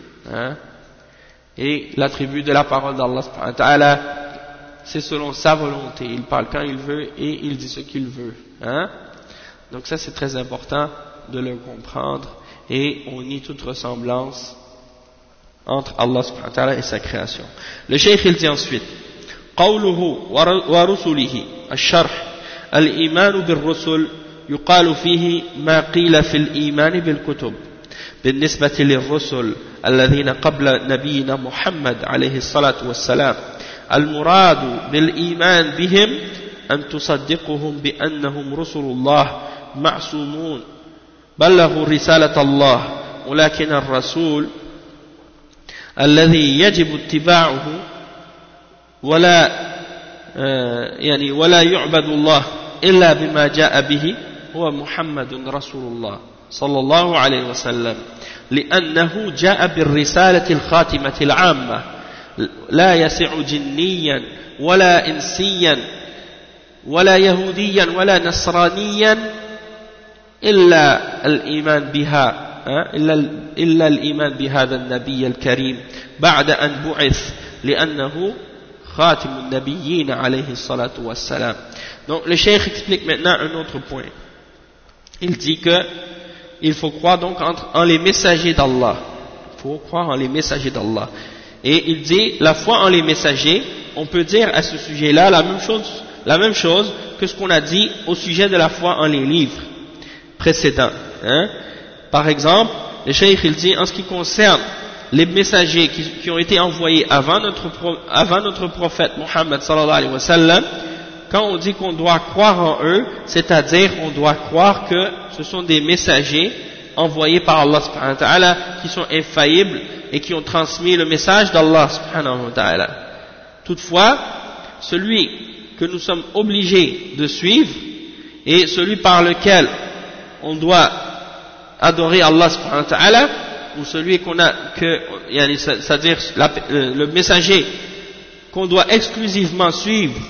Et l'attribut de la parole d'Allah subhanahu wa ta'ala, c'est selon sa volonté. Il parle quand il veut et il dit ce qu'il veut. Donc ça c'est très important de le comprendre. Et on nie toute ressemblance entre Allah subhanahu wa ta'ala et sa création. Le cheikh il dit ensuite, قوله ورسله الشرح الإيمان بالرسل يقال فيه ما قيل في الإيمان بالكتب بالنسبة للرسل الذين قبل نبينا محمد عليه الصلاة والسلام. المراد بالإيمان بهم أن تصدقهم بأنهم رسل الله معصومون بلغوا رسالة الله، ولكن الرسول الذي يجب اتباعه ولا يعبد الله إلا بما جاء به هو محمد رسول الله صلى الله عليه وسلم، لأنه جاء بالرسالة الخاتمة العامة لا يسع جنيا ولا إنسيا ولا يهوديا ولا نصرانيا إلا الإيمان بها إلا الإيمان بهذا النبي الكريم بعد أن بعث لأنه خاتم النبيين عليه الصلاة والسلام. Donc le cheikh explique maintenant un autre point. Il dit que il faut croire donc en les messagers d'Allah. Il faut croire en les messagers d'Allah. Et il dit la foi en les messagers, on peut dire à ce sujet-là la même chose que ce qu'on a dit au sujet de la foi en les livres précédents. Par exemple, le cheikh il dit en ce qui concerne les messagers qui ont été envoyés avant notre prophète Mohammed sallallahu alayhi wa sallam, quand on dit qu'on doit croire en eux, c'est-à-dire on doit croire que ce sont des messagers envoyés par Allah subhanahu wa ta'ala qui sont infaillibles et qui ont transmis le message d'Allah subhanahu wa ta'ala. Toutefois, celui que nous sommes obligés de suivre et celui par lequel on doit adorer Allah subhanahu wa ta'ala, ou celui qu'on a c'est-à-dire le messager qu'on doit exclusivement suivre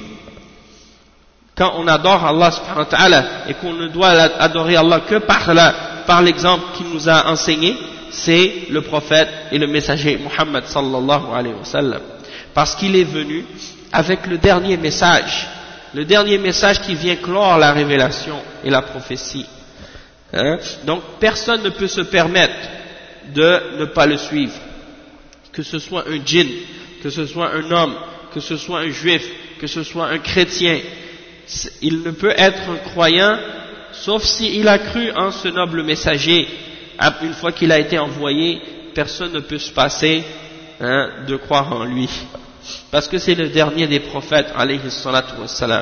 quand on adore Allah subhanahu wa ta'ala et qu'on ne doit adorer Allah que par l'exemple qu'il nous a enseigné, c'est le prophète et le messager Muhammad sallallahu alayhi wa sallam, parce qu'il est venu avec le dernier message qui vient clore la révélation et la prophétie. Donc personne ne peut se permettre de ne pas le suivre, que ce soit un djinn, que ce soit un homme, que ce soit un juif, que ce soit un chrétien. Il ne peut être un croyant sauf s'il a cru en ce noble messager. Une fois qu'il a été envoyé, personne ne peut se passer de croire en lui, parce que c'est le dernier des prophètes alayhi salatu wassalam.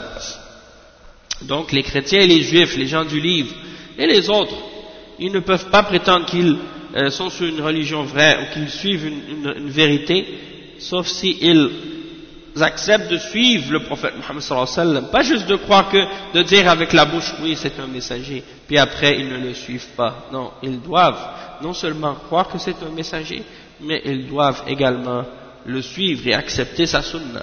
Donc les chrétiens et les juifs, les gens du livre et les autres, ils ne peuvent pas prétendre qu'ils sont sur une religion vraie ou qu'ils suivent une vérité, sauf s'ils acceptent de suivre le prophète Muhammad sallallahu alayhi wa sallam. Pas juste de croire de dire avec la bouche, oui c'est un messager, puis après ils ne le suivent pas. Non, ils doivent non seulement croire que c'est un messager, mais ils doivent également le suivre et accepter sa sunna.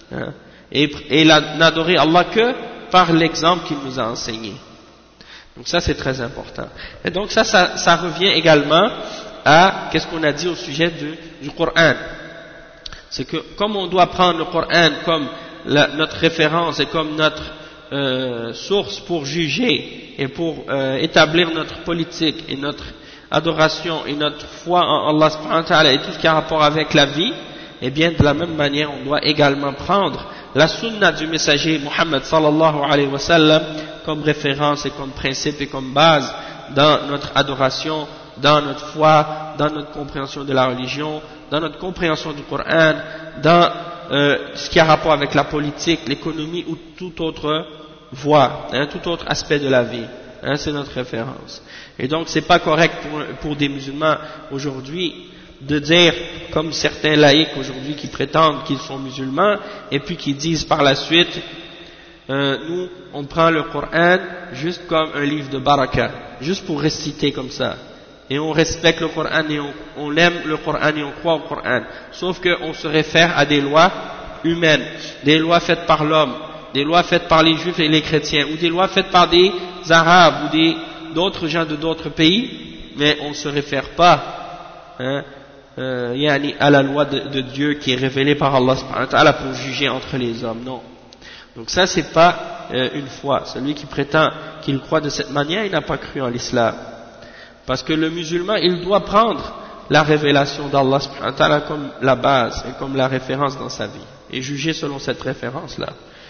Et n'adorer Allah que par l'exemple qu'il nous a enseigné. Donc ça c'est très important. Et donc ça revient également à qu'est-ce qu'on a dit au sujet du Coran. C'est que comme on doit prendre le Coran comme notre référence et comme notre source pour juger et pour établir notre politique et notre adoration et notre foi en Allah subhanahu wa ta'ala et tout ce qui a rapport avec la vie, et bien de la même manière on doit également prendre la sunna du messager Muhammad sallallahu alayhi wa sallam comme référence et comme principe et comme base dans notre adoration, dans notre foi, dans notre compréhension de la religion, dans notre compréhension du Coran, dans ce qui a rapport avec la politique, l'économie ou toute autre voie, tout autre aspect de la vie. C'est notre référence. Et donc c'est pas correct pour des musulmans aujourd'hui de dire, comme certains laïcs aujourd'hui qui prétendent qu'ils sont musulmans et puis qui disent par la suite nous on prend le Coran juste comme un livre de baraka, juste pour réciter comme ça, et on respecte le Coran et on aime le Coran et on croit au Coran, sauf qu'on se réfère à des lois humaines, des lois faites par l'homme, des lois faites par les juifs et les chrétiens, ou des lois faites par des arabes ou d'autres gens de d'autres pays, mais on ne se réfère pas à la loi de Dieu qui est révélée par Allah subhanahu wa ta'ala pour juger entre les hommes. Non. Donc ça c'est pas une foi. Celui qui prétend qu'il croit de cette manière, il n'a pas cru en l'islam. Parce que le musulman, il doit prendre la révélation d'Allah subhanahu wa ta'ala comme la base et comme la référence dans sa vie, et juger selon cette référence-là.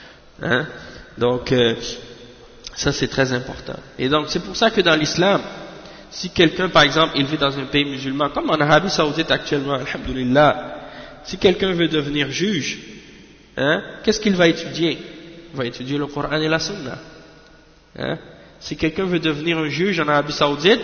Donc ça c'est très important. Et donc c'est pour ça que dans l'islam, si quelqu'un par exemple il vit dans un pays musulman, comme en Arabie Saoudite actuellement, alhamdulillah, si quelqu'un veut devenir juge, qu'est-ce qu'il va étudier? Il va étudier le Coran et la Sunna. Si quelqu'un veut devenir un juge en Arabie Saoudite,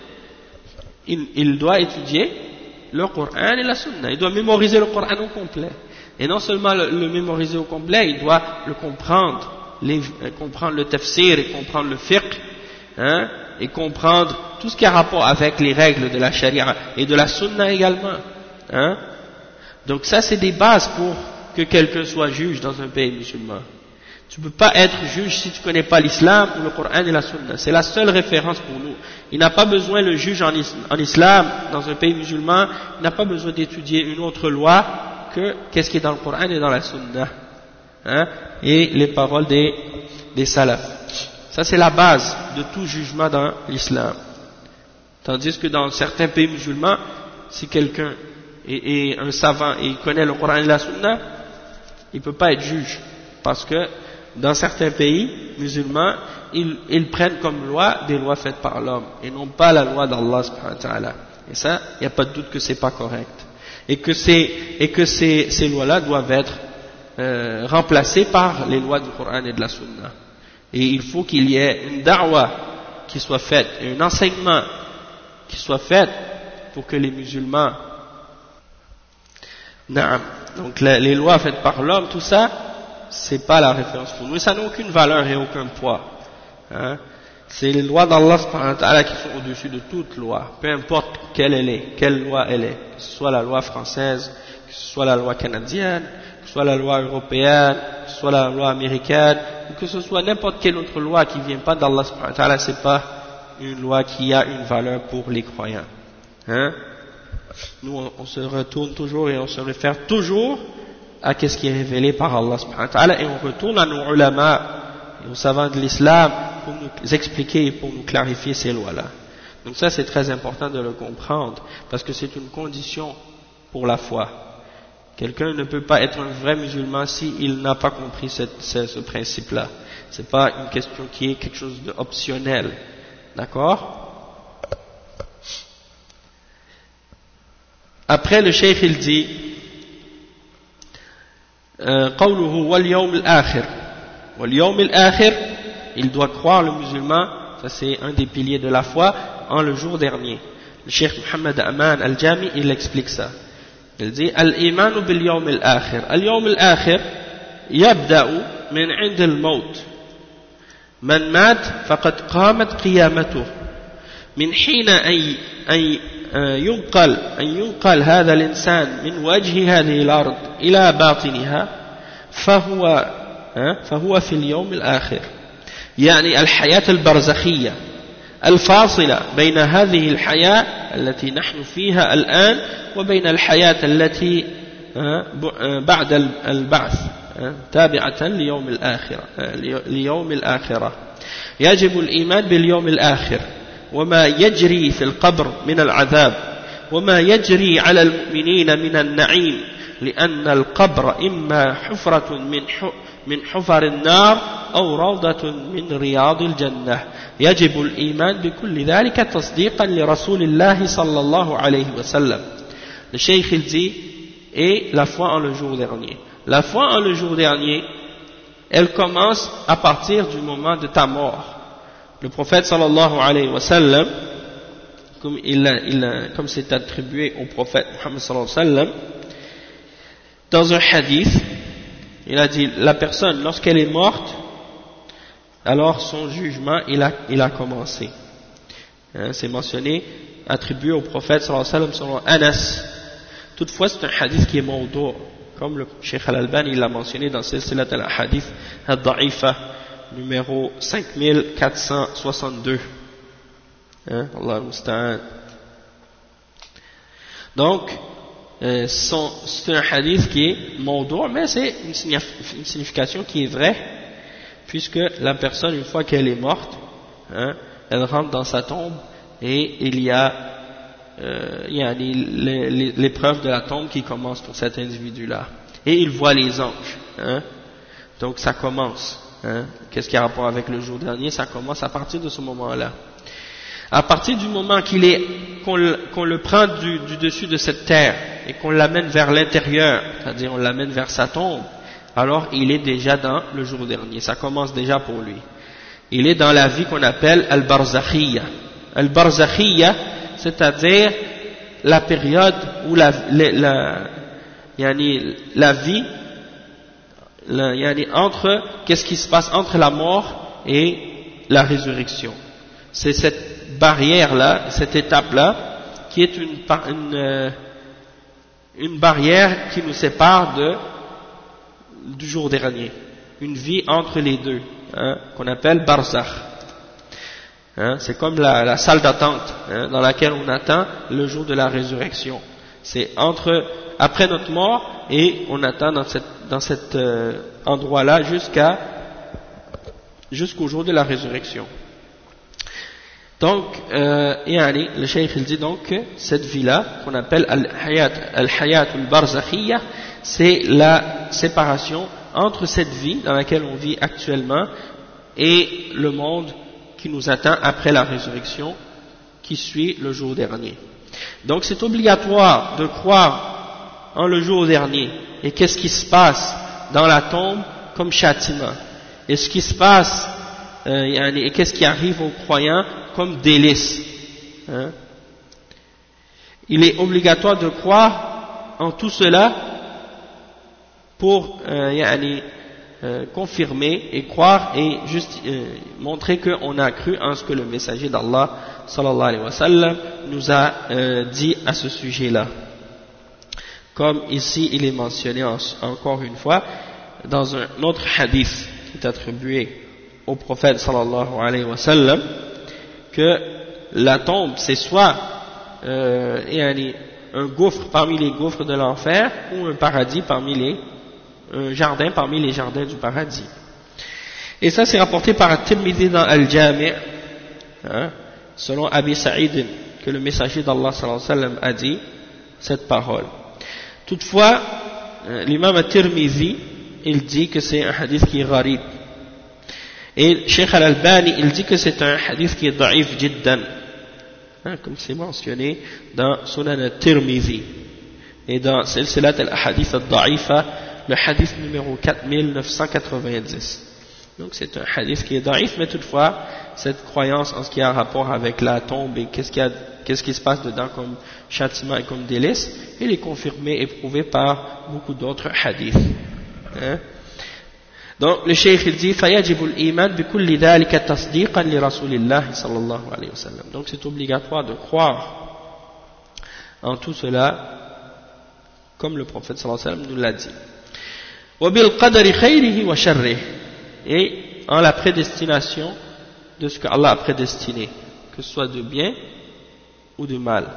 il doit étudier le Coran et la Sunna. Il doit mémoriser le Coran au complet. Et non seulement le mémoriser au complet, il doit le comprendre, comprendre le tafsir et comprendre le fiqh, et comprendre tout ce qui a rapport avec les règles de la charia et de la Sunna également. Donc ça c'est des bases pour que quelqu'un soit juge dans un pays musulman. Tu ne peux pas être juge si tu ne connais pas l'islam ou le Coran et la Sunna. C'est la seule référence pour nous. Il n'a pas besoin, le juge en islam, dans un pays musulman, il n'a pas besoin d'étudier une autre loi que qu'est-ce qui est dans le Coran et dans la Sunna. Hein, et les paroles des salafs. Ça c'est la base de tout jugement dans l'islam. Tandis que dans certains pays musulmans, si quelqu'un est un savant et il connaît le Coran et la Sunna, il ne peut pas être juge. Parce que dans certains pays musulmans, ils prennent comme loi des lois faites par l'homme et non pas la loi d'Allah subhanahu wa ta'ala. Et ça, il n'y a pas de doute que c'est pas correct. Et que ces lois-là doivent être remplacées par les lois du Coran et de la Sunna. Et il faut qu'il y ait une da'wa qui soit faite, et un enseignement qui soit fait pour que les musulmans, donc les lois faites par l'homme, tout ça, c'est pas la référence pour nous, et ça n'a aucune valeur et aucun poids. Hein. C'est les lois d'Allah subhanahu wa ta'ala qui sont au-dessus de toute loi, peu importe quelle loi elle est, que ce soit la loi française, que ce soit la loi canadienne, que ce soit la loi européenne, que ce soit la loi américaine, ou que ce soit n'importe quelle autre loi qui vient pas d'Allah subhanahu wa ta'ala, c'est pas une loi qui a une valeur pour les croyants. Hein? Nous, on se retourne toujours et on se réfère toujours à ce qui est révélé par Allah subhanahu wa ta'ala, et on retourne à nos ulama et aux savants de l'islam pour nous expliquer et pour nous clarifier ces lois-là. Donc ça, c'est très important de le comprendre, parce que c'est une condition pour la foi. Quelqu'un ne peut pas être un vrai musulman s'il n'a pas compris ce principe-là. C'est pas une question qui est quelque chose d'optionnel. D'accord? Après, le cheikh il dit قوله واليوم الآخر واليوم الآخر, il doit croire, le musulman, ça c'est un des piliers de la foi, en le jour dernier. Le cheikh Mohammed Aman al-Jami, il explique ça. Il dit الإيمان باليوم الآخر. اليوم الآخر يبدأ من عند الموت. من مات فقد قامت قيامته. من حين أن ينقل هذا الإنسان من وجه هذه الأرض إلى باطنها فهو في اليوم الآخر. يعني الحياة البرزخية الفاصلة بين هذه الحياة التي نحن فيها الآن وبين الحياة التي بعد البعث تابعة ليوم الآخرة. يجب الإيمان باليوم الآخر وما يجري في القبر من العذاب وما يجري على المؤمنين من النعيم، لأن القبر إما حفرة من حفر النار أو روضة من رياض الجنة. يجب الإيمان بكل ذلك تصديقا لرسول الله صلى الله عليه وسلم. Le cheikh il dit, et la foi en le jour dernier. La foi en le jour dernier, elle commence à partir du moment de ta mort. Le prophète sallallahu alayhi wa sallam, comme c'est attribué au prophète Muhammad sallallahu alayhi wa sallam, dans un hadith, il a dit, la personne, lorsqu'elle est morte, alors son jugement, il a commencé. Hein, c'est mentionné, attribué au prophète sallallahu alayhi wa sallam selon Anas. Toutefois, c'est un hadith qui est mawdu', comme le Cheikh Al-Albani l'a mentionné dans Silsilat al-Hadith al-Da'ifa, numéro 5462. Hein, Allah musta'an. Donc, c'est un hadith qui est mawdu', mais c'est une signification qui est vraie, puisque la personne, une fois qu'elle est morte, hein, elle rentre dans sa tombe et il y a l'épreuve de la tombe qui commence pour cet individu-là. Et il voit les anges. Hein, donc ça commence. Hein, qu'est-ce qui a rapport avec le jour dernier? Ça commence à partir de ce moment-là. À partir du moment qu'on le prend du dessus de cette terre et qu'on l'amène vers l'intérieur, c'est-à-dire on l'amène vers sa tombe, alors il est déjà dans le jour dernier. Ça commence déjà pour lui. Il est dans la vie qu'on appelle al-Barzakhiyya. Al-Barzakhiyya, c'est-à-dire la période où la vie, entre, qu'est-ce qui se passe entre la mort et la résurrection. C'est cette barrière-là, cette étape-là, qui est une barrière qui nous sépare du jour dernier. une vie entre les deux, hein, qu'on appelle barzakh. Hein, c'est comme la salle d'attente, hein, dans laquelle on attend le jour de la résurrection. C'est après notre mort, et on attend dans cet endroit-là jusqu'au jour de la résurrection. Donc, le cheikh il dit donc que cette vie-là, qu'on appelle al-hayat al-barzakhiyya, c'est la séparation entre cette vie dans laquelle on vit actuellement et le monde qui nous attend après la résurrection qui suit le jour dernier. Donc c'est obligatoire de croire en le jour dernier et qu'est-ce qui se passe dans la tombe comme châtiment, et ce qui se passe et qu'est-ce qui arrive aux croyants comme délice. Hein? Il est obligatoire de croire en tout cela pour confirmer et croire et juste montrer qu'on a cru en ce que le messager d'Allah sallallahu alayhi wa sallam nous a dit à ce sujet-là. Comme ici il est mentionné encore une fois dans un autre hadith qui est attribué au prophète sallallahu alayhi wa sallam, que la tombe c'est soit un gouffre parmi les gouffres de l'enfer ou un paradis un jardin parmi les jardins du paradis. Et ça c'est rapporté par At-Tirmidhi dans Al-Jami', hein, selon Abi Sa'id, que le messager d'Allah sallallahu alayhi wa sallam a dit cette parole. Toutefois, l'imam At-Tirmidhi, il dit que c'est un hadith qui est gharib. Et Cheikh Al-Albani, il dit que c'est un hadith qui est da'if jiddan, hein, comme c'est mentionné dans Sunan At-Tirmidhi. Et dans Silsilat al-Hadith al-Da'ifa, le hadith numéro 4990. Donc c'est un hadith qui est da'if, mais toutefois, cette croyance en ce qui a rapport avec la tombe et qu'est-ce qui se passe dedans comme châtiment et comme délice, il est confirmé et prouvé par beaucoup d'autres hadiths. Hein? Donc le cheikh il dit فَيَجِبُ الْإِيمَانِ بِكُلِّ ذَلِكَ تَصْدِيقًا لِرَسُولِ اللَّهِ صلى الله عليه وسلم. Donc c'est obligatoire de croire en tout cela comme le prophète sallallahu alayhi wa sallam nous l'a dit. وَبِالْقَدَرِ خَيْرِهِ وَشَرِّهِ, et en la prédestination de ce que Allah a prédestiné, que ce soit de bien ou de mal.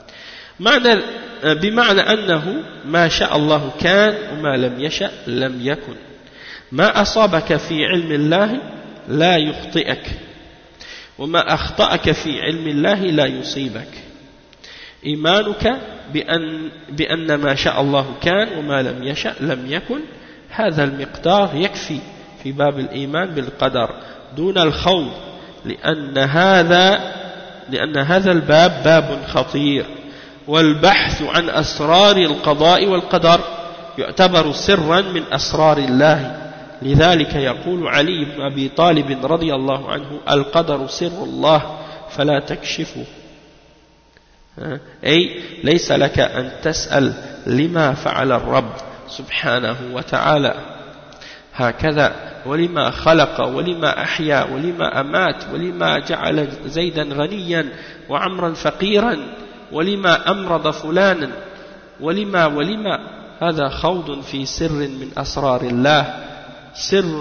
بمعنى أنه ما شاء الله كان وما لم يشأ لم يكن. ما أصابك في علم الله لا يخطئك وما أخطأك في علم الله لا يصيبك. إيمانك بأن ما شاء الله كان وما لم يشأ لم يكن، هذا المقدار يكفي في باب الإيمان بالقدر دون الخوض، لأن هذا الباب باب خطير، والبحث عن أسرار القضاء والقدر يعتبر سرا من أسرار الله. لذلك يقول علي بن أبي طالب رضي الله عنه: القدر سر الله فلا تكشفه. أي ليس لك أن تسأل لما فعل الرب سبحانه وتعالى هكذا، ولما خلق ولما أحيا ولما أمات ولما جعل زيدا غنيا وعمرا فقيرا ولما أمرض فلانا ولما. هذا خوض في سر من أسرار الله، سر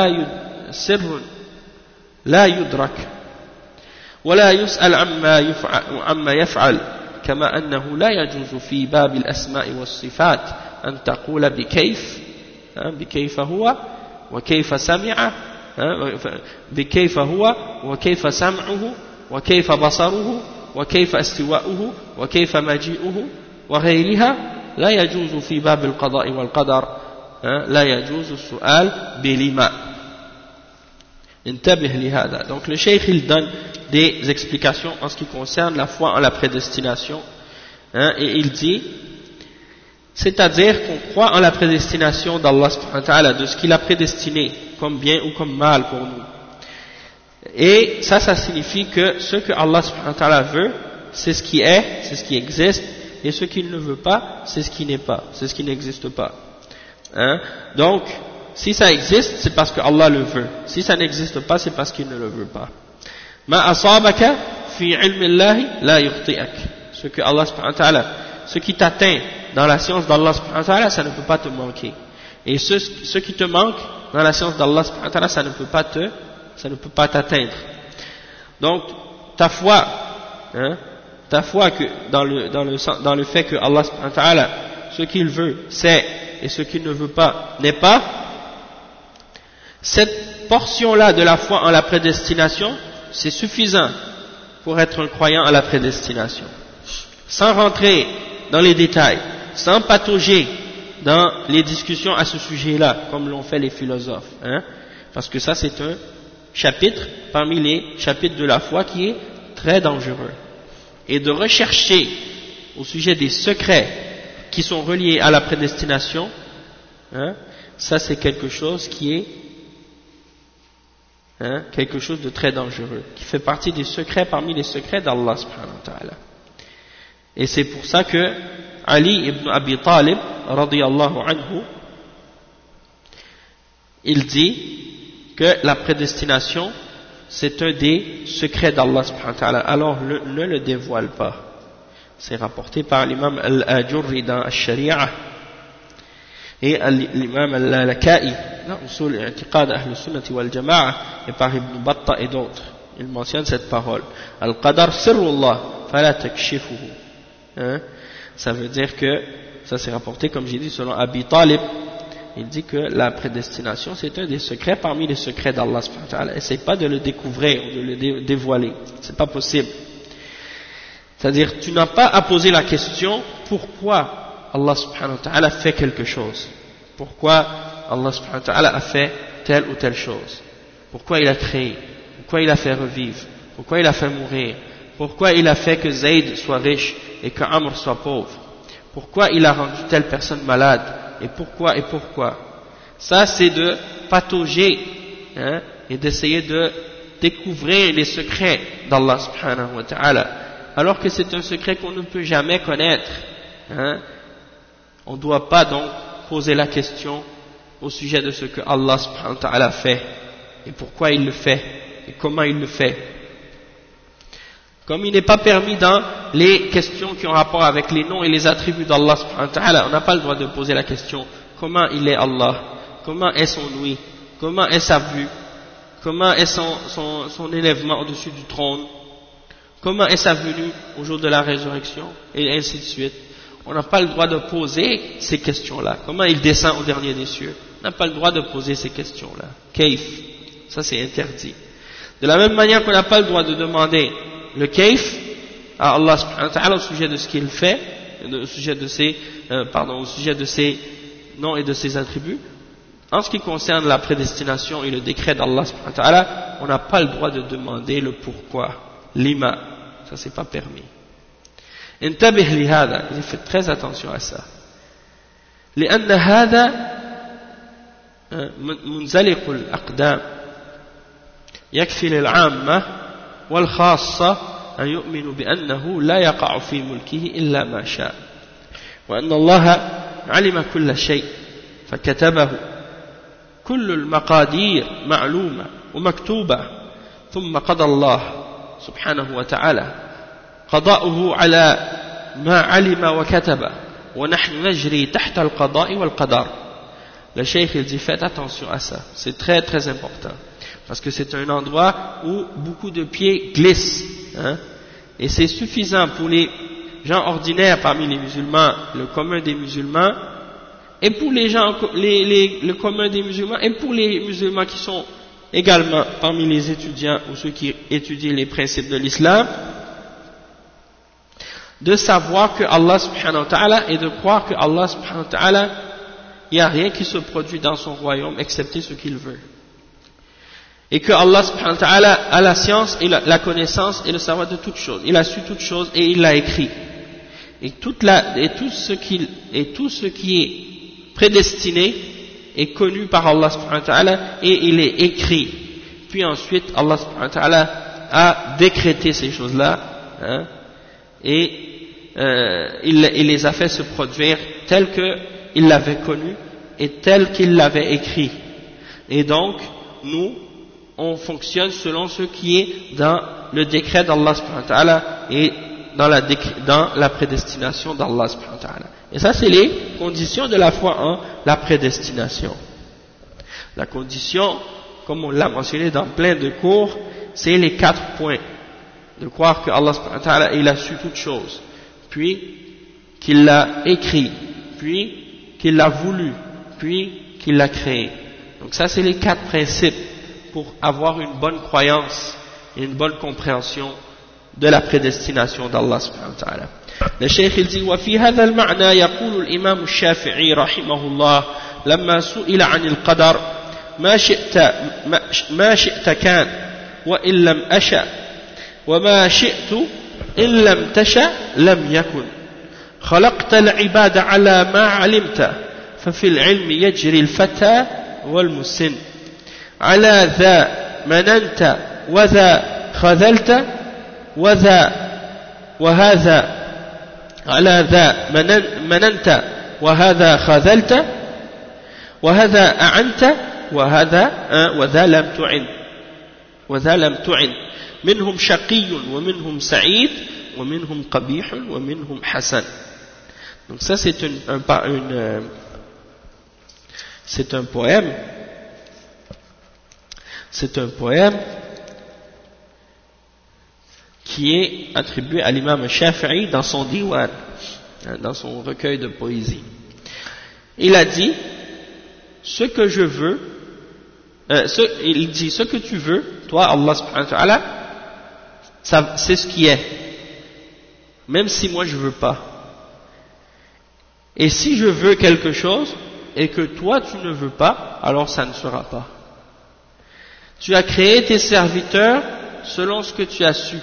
لا يدرك ولا يسأل عما يفعل، كما أنه لا يجوز في باب الأسماء والصفات أن تقول بكيف هو وكيف سمع، بكيف هو وكيف سمعه وكيف بصره وكيف استواؤه وكيف مجيئه وغيرها. لا يجوز في باب القضاء والقدر، لا يجوز السؤال بلما. انتبه لهذا. Donc le cheikh il donne des explications en ce qui concerne la foi en la prédestination, et il dit, c'est-à-dire qu'on croit en la prédestination d'Allah subhanahu wa ta'ala, de ce qu'il a prédestiné comme bien ou comme mal pour nous. Et ça signifie que ce que Allah subhanahu wa ta'ala veut, c'est ce qui est, c'est ce qui existe, et ce qu'il ne veut pas, c'est ce qui n'est pas, c'est ce qui n'existe pas. Donc, si ça existe, c'est parce que Allah le veut. Si ça n'existe pas, c'est parce qu'il ne le veut pas. Ma asabaka fi ilmi Allahi la yukhti'ak. Ce que Allah subhanahu wa ta'ala, ce qui t'atteint dans la science d'Allah subhanahu wa ta'ala, ça ne peut pas te manquer. Et ce qui te manque dans la science d'Allah subhanahu wa ta'ala, ça ne peut pas t'atteindre. Donc, ta foi que dans le fait que Allah subhanahu wa ta'ala, ce qu'il veut, c'est, et ce qu'il ne veut pas, n'est pas, cette portion-là de la foi en la prédestination, c'est suffisant pour être un croyant à la prédestination. Sans rentrer dans les détails, sans patauger dans les discussions à ce sujet-là, comme l'ont fait les philosophes, parce que ça c'est un chapitre parmi les chapitres de la foi qui est très dangereux. Et de rechercher au sujet des secrets qui sont reliés à la prédestination, ça c'est quelque chose qui est quelque chose de très dangereux, qui fait partie des secrets parmi les secrets d'Allah subhanahu wa ta'ala. Et c'est pour ça que Ali ibn Abi Talib radiyallahu anhu, il dit que la prédestination c'est un des secrets d'Allah subhanahu wa ta'ala, alors ne le dévoile pas. C'est rapporté par l'imam al-Ajurri dans al-Shari'a et l'imam al-Laka'i dans Usul al-I'tiqad Ahl al-Sunnati wal-Jama'a et par Ibn Battah et d'autres. Il mentionne cette parole. Al-Qadar sirrullah fala takshifuhu. Ça veut dire que, ça c'est rapporté comme j'ai dit selon Abi Talib, il dit que la prédestination c'est un des secrets parmi les secrets d'Allah subhanahu wa ta'ala. Essaye pas de le découvrir ou de le dévoiler, c'est pas possible. C'est-à-dire tu n'as pas à poser la question pourquoi Allah subhanahu wa ta'ala fait quelque chose, pourquoi Allah subhanahu wa ta'ala a fait telle ou telle chose, pourquoi il a créé, pourquoi il a fait revivre, pourquoi il a fait mourir, pourquoi il a fait que Zayd soit riche et que Amr soit pauvre, pourquoi il a rendu telle personne malade, et pourquoi. Ça c'est de patauger et d'essayer de découvrir les secrets d'Allah subhanahu wa ta'ala, alors que c'est un secret qu'on ne peut jamais connaître. On ne doit pas donc poser la question au sujet de ce que Allah subhanahu wa ta'ala fait, et pourquoi il le fait, et comment il le fait. Comme il n'est pas permis dans les questions qui ont rapport avec les noms et les attributs d'Allah subhanahu wa ta'ala, on n'a pas le droit de poser la question comment il est Allah, comment est son ouïe, comment est sa vue, comment est son élèvement au-dessus du trône, comment est sa venue au jour de la résurrection, et ainsi de suite. On n'a pas le droit de poser ces questions-là. Comment il descend au dernier des cieux, on n'a pas le droit de poser ces questions-là. Kaif, ça c'est interdit. De la même manière qu'on n'a pas le droit de demander le kaif à Allah subhanahu wa ta'ala au sujet de ce qu'il fait, au sujet de ses noms et de ses attributs. En ce qui concerne la prédestination et le décret d'Allah subhanahu wa ta'ala, on n'a pas le droit de demander le pourquoi, l'ima, ça c'est pas permis. انتبه لهذا, il fait très attention à ça. لأن هذا منزلق الأقدام يكفي للعامة والخاصة أن يؤمنوا بأنه لا يقع في ملكه إلا ما شاء وأن الله علم كل شيء فكتبه كل المقادير معلومة ومكتوبة ثم قضى الله سبحانه وتعالى قضاؤه على ما علم وكتب ونحن نجري تحت القضاء والقدر. Le cheikh il dit faites attention à ça, c'est très très important. Parce que c'est un endroit où beaucoup de pieds glissent, et c'est suffisant pour les gens ordinaires parmi les musulmans, le commun des musulmans, et pour les gens, le commun des musulmans, et pour les musulmans qui sont également parmi les étudiants ou ceux qui étudient les principes de l'islam, de savoir que Allah subhanahu wa ta'ala et de croire que Allah subhanahu wa ta'ala, il n'y a rien qui se produit dans son royaume excepté ce qu'il veut. Et que Allah subhanahu wa ta'ala a la science et la connaissance et le savoir de toutes choses. Il a su toutes choses et il l'a écrit. Et tout ce qui est prédestiné est connu par Allah subhanahu wa ta'ala et il est écrit. Puis ensuite Allah subhanahu wa ta'ala a décrété ces choses-là, et il les a fait se produire telles qu'il l'avait connu et telles qu'il l'avait écrit. Et donc nous on fonctionne selon ce qui est dans le décret d'Allah subhanahu wa ta'ala et dans la prédestination d'Allah subhanahu wa ta'ala. Et ça c'est les conditions de la foi en la prédestination. La condition, comme on l'a mentionné dans plein de cours, c'est les 4 points. De croire que Allah subhanahu wa ta'ala, il a su toutes choses, puis qu'il l'a écrit, puis qu'il l'a voulu, puis qu'il l'a créé. Donc ça, c'est les 4 principes pour avoir une bonne croyance et une bonne compréhension de la prédestination d'Allah subhanahu wa ta'ala. Le Cheikh il dit وفي هذا المعنى يقول الإمام الشافعي رحمه الله لما سئل عن القدر ما شئت كان وإن لم أشأ وما شئت إن لم تشأ لم يكن خلقت العباد على ما علمت ففي العلم يجري الفتى والمسن على ذا مننت وذا خذلت وهذا على ذا مننت وهذا خذلت وهذا أعنت وذا لم تعن منهم شقي ومنهم سعيد ومنهم قبيح ومنهم حسن. Donc ça c'est un poème qui est attribué à l'imam Shafi'i dans son diwan, dans son recueil de poésie. Il a dit ce que je veux, il dit ce que tu veux, toi Allah subhanahu wa ta'ala, c'est ce qui est, même si moi je veux pas. Et si je veux quelque chose et que toi tu ne veux pas, alors ça ne sera pas. Tu as créé tes serviteurs selon ce que tu as su.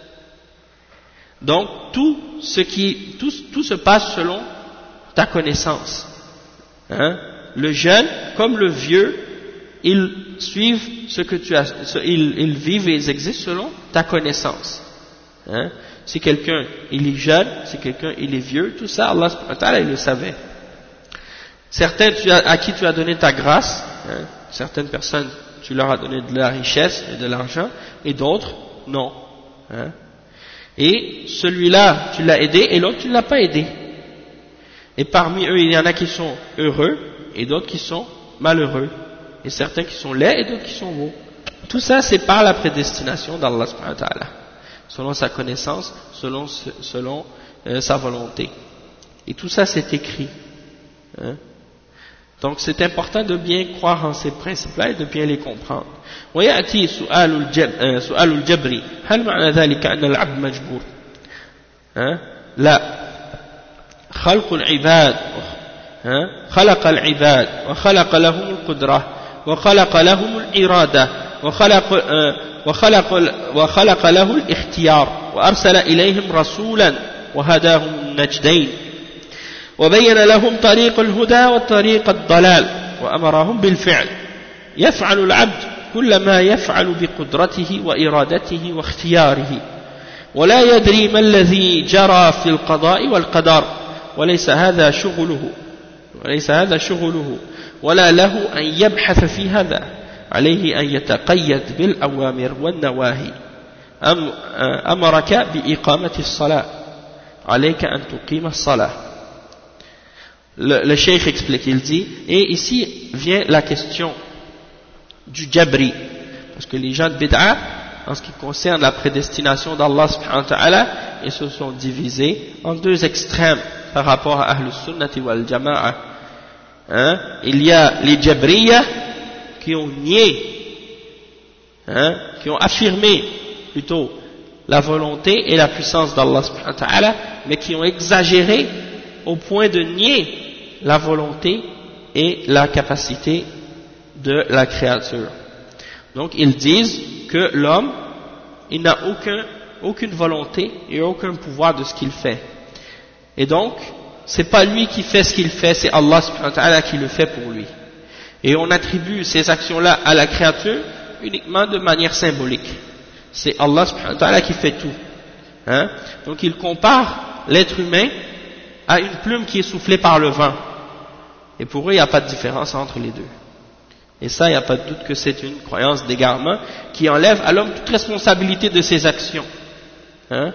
Donc tout se passe selon ta connaissance. Hein? Le jeune comme le vieux, ils suivent ce que tu as, ils vivent et ils existent selon ta connaissance. Hein? Si quelqu'un il est jeune, si quelqu'un il est vieux, tout ça Allah subhanahu wa ta'ala il le savait. Certains à qui tu as donné ta grâce, hein? Certaines personnes tu leur as donné de la richesse et de l'argent, et d'autres non. Hein? Et celui-là tu l'as aidé et l'autre tu ne l'as pas aidé. Et parmi eux il y en a qui sont heureux et d'autres qui sont malheureux, et certains qui sont laids et d'autres qui sont beaux. Tout ça c'est par la prédestination d'Allah subhanahu wa ta'ala, selon sa connaissance, selon sa volonté. Et tout ça c'est écrit. Hein? Donc c'est important de bien croire en ces principes-là et de bien les comprendre. ويأتي سؤال الجبر هل معنى ذلك أن العبد مجبور؟ لا، خلق العباد خلق العباد وخلق لهم القدرة وخلق لهم الإرادة وخلق له الاختيار وأرسل إليهم رسولا وهداهم النجدين وبين لهم طريق الهدى وطريق الضلال وأمرهم بالفعل. يفعل العبد كل ما يفعل بقدرته وإرادته واختياره ولا يدري ما الذي جرى في القضاء والقدر وليس هذا شغله ولا له أن يبحث في هذا، عليه أن يتقيد بالأوامر والنواهي. أمرك بإقامة الصلاة عليك أن تقيم الصلاة. Le cheikh explique, il dit, et ici vient la question du jabri, parce que les gens de bid'a, en ce qui concerne la prédestination d'Allah subhanahu wa ta'ala, ils se sont divisés en 2 extrêmes par rapport à Ahlus Sunnati wal Jama'a. Hein? Il y a les jabriyas qui ont nié, qui ont affirmé plutôt la volonté et la puissance d'Allah subhanahu wa ta'ala, mais qui ont exagéré au point de nier la volonté et la capacité de la créature. Donc ils disent que l'homme, il n'a aucune volonté et aucun pouvoir de ce qu'il fait. Et donc, c'est pas lui qui fait ce qu'il fait, c'est Allah subhanahu wa ta'ala qui le fait pour lui. Et on attribue ces actions-là à la créature uniquement de manière symbolique. C'est Allah subhanahu wa ta'ala qui fait tout. Hein? Donc il compare l'être humain à une plume qui est soufflée par le vent. Et pour eux, il n'y a pas de différence entre les deux. Et ça, il n'y a pas de doute que c'est une croyance d'égarement qui enlève à l'homme toute responsabilité de ses actions. Hein?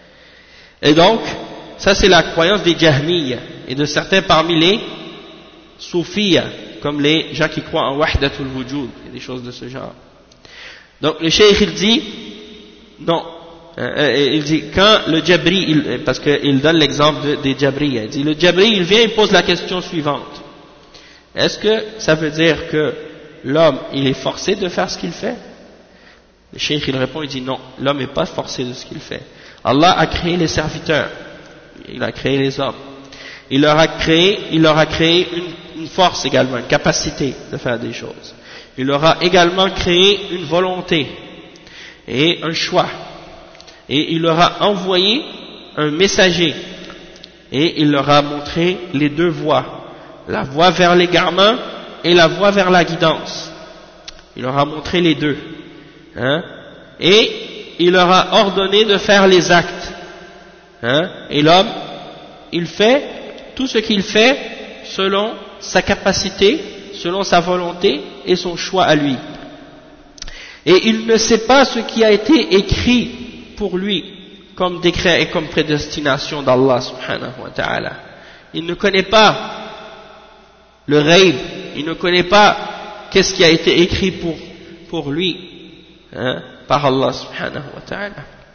Et donc, ça c'est la croyance des Jahmiyya et de certains parmi soufia, comme les gens qui croient en wahdatul wujud, et des choses de ce genre. Donc le cheikh il dit, non, il dit quand le Jabri, parce qu'il donne l'exemple des Jabriya, il dit le Jabri il vient et pose la question suivante: est-ce que ça veut dire que l'homme il est forcé de faire ce qu'il fait? Le cheikh il répond, il dit non, l'homme n'est pas forcé de ce qu'il fait. Allah a créé les serviteurs, il a créé les hommes, il leur a créé une force également, une capacité de faire des choses. Il leur a également créé une volonté et un choix. Et il leur a envoyé un messager. Et il leur a montré les deux voies. La voie vers l'égarement et la voie vers la guidance. Il leur a montré les deux. Et il leur a ordonné de faire les actes. Et l'homme, il fait tout ce qu'il fait selon sa capacité, selon sa volonté et son choix à lui. Et il ne sait pas ce qui a été écrit pour lui comme décret et comme prédestination d'Allah subhanahu wa ta'ala. Il ne connaît pas le ghaib, il ne connaît pas qu'est-ce qui a été écrit pour lui par Allah subhanahu wa ta'ala.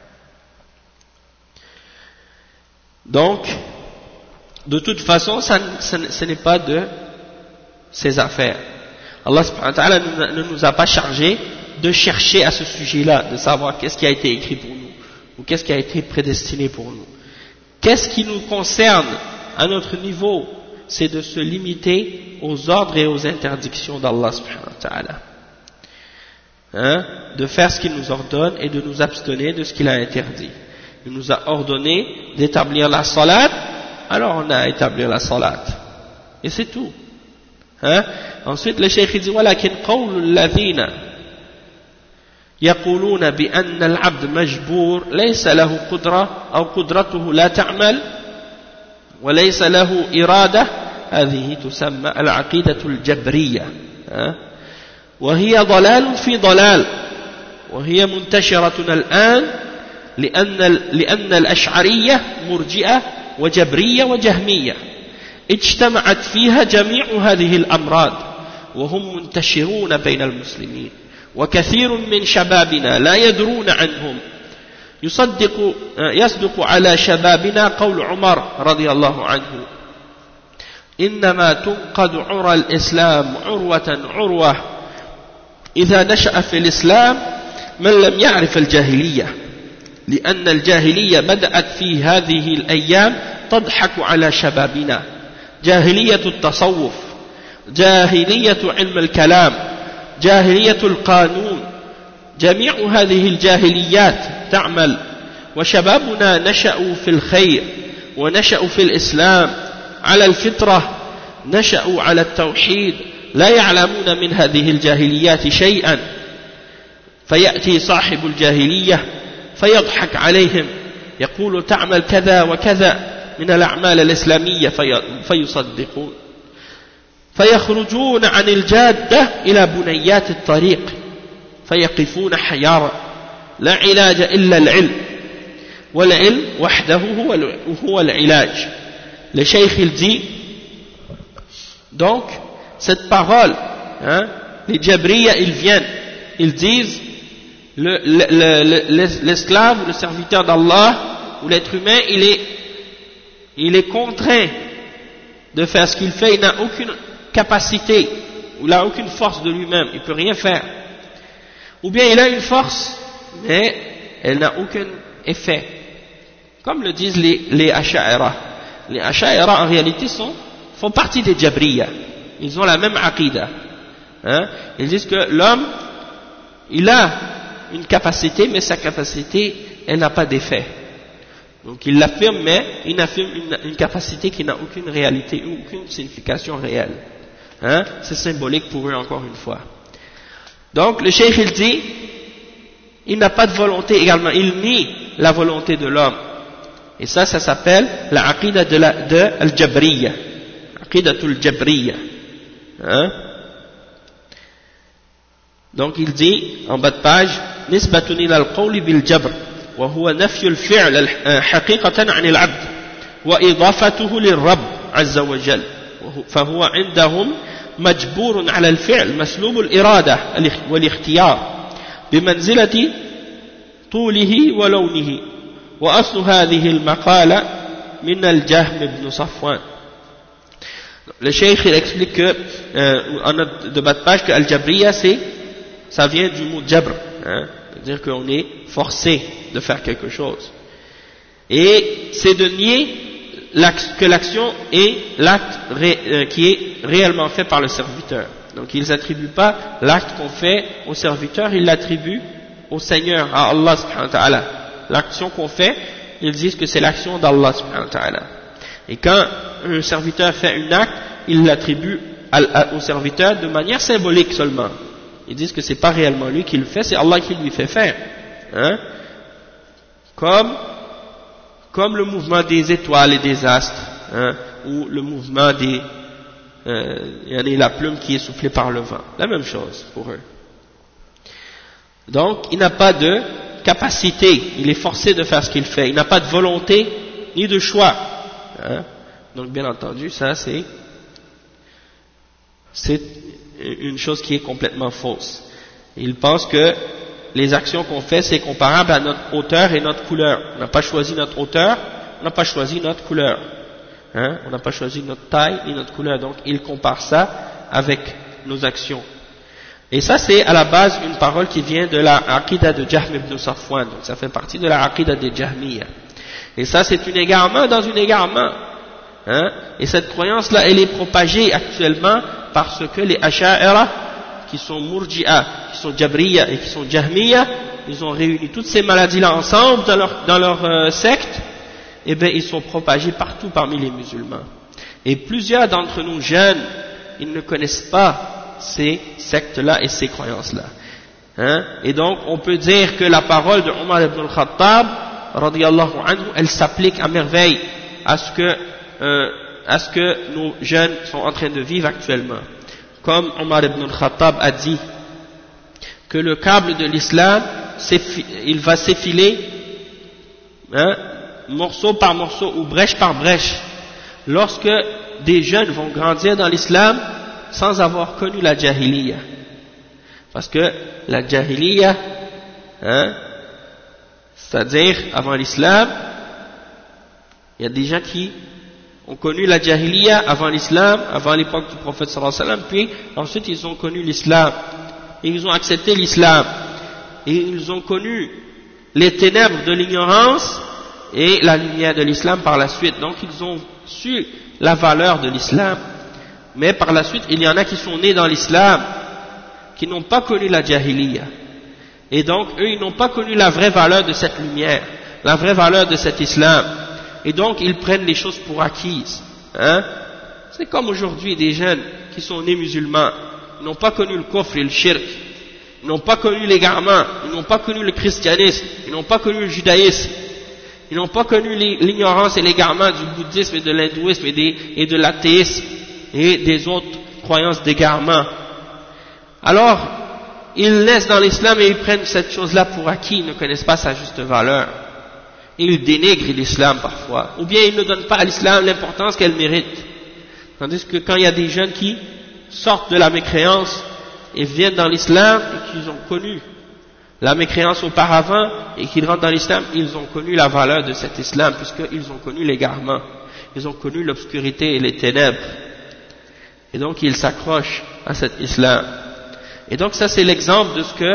Donc, de toute façon, ce n'est pas de ses affaires. Allah subhanahu wa ta'ala ne nous a pas chargé de chercher à ce sujet-là, de savoir qu'est-ce qui a été écrit pour nous, ou qu'est-ce qui a été prédestiné pour nous. Qu'est-ce qui nous concerne à notre niveau? C'est de se limiter aux ordres et aux interdictions d'Allah subhanahu wa ta'ala. De faire ce qu'il nous ordonne et de nous abstenir de ce qu'il a interdit. Il nous a ordonné d'établir la salat, alors on a établi la salat. Et c'est tout. Ensuite le cheikh dit ولكن قول الذين يقولون بأن العبد مجبور ليس له قدرة أو قدرته لا تعمل وليس له إرادة هذه تسمى العقيدة الجبرية وهي ضلال في ضلال وهي منتشرة الآن لأن الأشعرية مرجئة وجبرية وجهمية اجتمعت فيها جميع هذه الأمراض وهم منتشرون بين المسلمين وكثير من شبابنا لا يدرون عنهم يصدق على شبابنا قول عمر رضي الله عنه إنما تنقض عرى الإسلام عروة عروة إذا نشأ في الإسلام من لم يعرف الجاهلية لأن الجاهلية بدأت في هذه الأيام تضحك على شبابنا جاهلية التصوف جاهلية علم الكلام جاهلية القانون جميع هذه الجاهليات تعمل وشبابنا نشأوا في الخير ونشأوا في الإسلام على الفطرة نشأوا على التوحيد لا يعلمون من هذه الجاهليات شيئا فيأتي صاحب الجاهلية فيضحك عليهم يقول تعمل كذا وكذا من الأعمال الإسلامية فيصدقون فيخرجون عن الجادة إلى بنيات الطريق فيقفون حيارى لا علاج إلا العلم والعلم وحده هو العلاج. Le cheikh il dit donc cette parole les Jabriya ils viennent ils disent l'esclave, le serviteur d'Allah ou l'être humain il est contraint de faire ce qu'il fait, il n'a aucune capacité ou il n'a aucune force de lui-même, il ne peut rien faire, ou bien il a une force mais elle n'a aucun effet, comme le disent les Asha'ira. Les Asha'ira en réalité font partie des Jabriya, ils ont la même aqidah, ils disent que l'homme il a une capacité mais sa capacité elle n'a pas d'effet. Donc il l'affirme, mais il affirme une capacité qui n'a aucune réalité, aucune signification réelle. C'est symbolique pour eux encore une fois. Donc le cheikh il dit, il n'a pas de volonté également, il nie la volonté de l'homme. Et ça s'appelle la aqidah de al-Jabriya, aqidatul Jabriya. Donc il dit en bas de page, nisbatun ila al-qawli bil jabr. وهو نفي الفعل حقيقة عن العبد وإضافته للرب عز وجل فهو عندهم مجبور على الفعل مسلوب الإرادة والاختيار بمنزلة طوله ولونه وأصل هذه المقالة من الجهم بن صفوان. Le cheikh il explique que en note de bas de page que al-jabriya ça vient du mot jabr, hein, c'est-à-dire qu'on est forcé de faire quelque chose, et c'est de nier que l'action est l'acte qui est réellement fait par le serviteur. Donc ils n'attribuent pas l'acte qu'on fait au serviteur, ils l'attribuent au Seigneur, à Allah subhanahu wa ta'ala. L'action qu'on fait, ils disent que c'est l'action d'Allah subhanahu wa ta'ala. Et quand un serviteur fait un acte, il l'attribue au serviteur de manière symbolique seulement. Ils disent que c'est pas réellement lui qui le fait, c'est Allah qui lui fait faire, hein? Comme le mouvement des étoiles et des astres, hein, ou le mouvement la plume qui est soufflée par le vent. La même chose pour eux. Donc, il n'a pas de capacité, il est forcé de faire ce qu'il fait. Il n'a pas de volonté ni de choix. Hein. Donc, bien entendu, ça c'est une chose qui est complètement fausse. Il pense que les actions qu'on fait, c'est comparable à notre hauteur et notre couleur. On n'a pas choisi notre hauteur, on n'a pas choisi notre couleur. Hein? On n'a pas choisi notre taille et notre couleur. Donc, il compare ça avec nos actions. Et ça, c'est à la base une parole qui vient de la aqidah de Jahm ibn Safwan. Donc, ça fait partie de la aqidah des Jahmiyyah. Et ça, c'est un égarement dans un égarement. Hein? Et cette croyance-là, elle est propagée actuellement parce que les Asha'ira, qui sont Murji'a, qui sont Jabriya et qui sont Jahmiya, ils ont réuni toutes ces maladies-là ensemble dans leur secte, et bien ils sont propagés partout parmi les musulmans. Et plusieurs d'entre nous jeunes, ils ne connaissent pas ces sectes-là et ces croyances-là. Hein? Et donc on peut dire que la parole de Omar ibn al-Khattab, radiyallahu anhu, elle s'applique à merveille à ce que nos jeunes sont en train de vivre actuellement. Comme Omar ibn al-Khattab a dit que le câble de l'islam, il va s'effiler, hein, morceau par morceau ou brèche par brèche, lorsque des jeunes vont grandir dans l'islam sans avoir connu la jahiliya. Parce que la jahiliya, hein, c'est-à-dire avant l'islam, il y a des gens qui ont connu la jahiliya avant l'islam, avant l'époque du prophète sallallahu alayhi wa sallam, puis ensuite ils ont connu l'islam, et ils ont accepté l'islam, et ils ont connu les ténèbres de l'ignorance et la lumière de l'islam par la suite. Donc ils ont su la valeur de l'islam, mais par la suite il y en a qui sont nés dans l'islam, qui n'ont pas connu la jahiliya, et donc eux ils n'ont pas connu la vraie valeur de cette lumière, la vraie valeur de cet islam. Et donc ils prennent les choses pour acquises. Hein? C'est comme aujourd'hui des jeunes qui sont nés musulmans, ils n'ont pas connu le kufr et le shirk, ils n'ont pas connu l'égarement, ils n'ont pas connu le christianisme, ils n'ont pas connu le judaïsme, ils n'ont pas connu l'ignorance et l'égarement du bouddhisme et de l'hindouisme et de l'athéisme et des autres croyances d'égarement. Alors, ils naissent dans l'islam et ils prennent cette chose-là pour acquis, ils ne connaissent pas sa juste valeur. Ils dénigrent l'islam parfois, ou bien ils ne donnent pas à l'islam l'importance qu'elle mérite. Tandis que quand il y a des jeunes qui sortent de la mécréance et viennent dans l'islam et qu'ils ont connu la mécréance auparavant et qu'ils rentrent dans l'islam, ils ont connu la valeur de cet islam puisqu'ils ont connu l'égarement, ils ont connu l'obscurité et les ténèbres. Et donc ils s'accrochent à cet islam. Et donc ça c'est l'exemple de ce que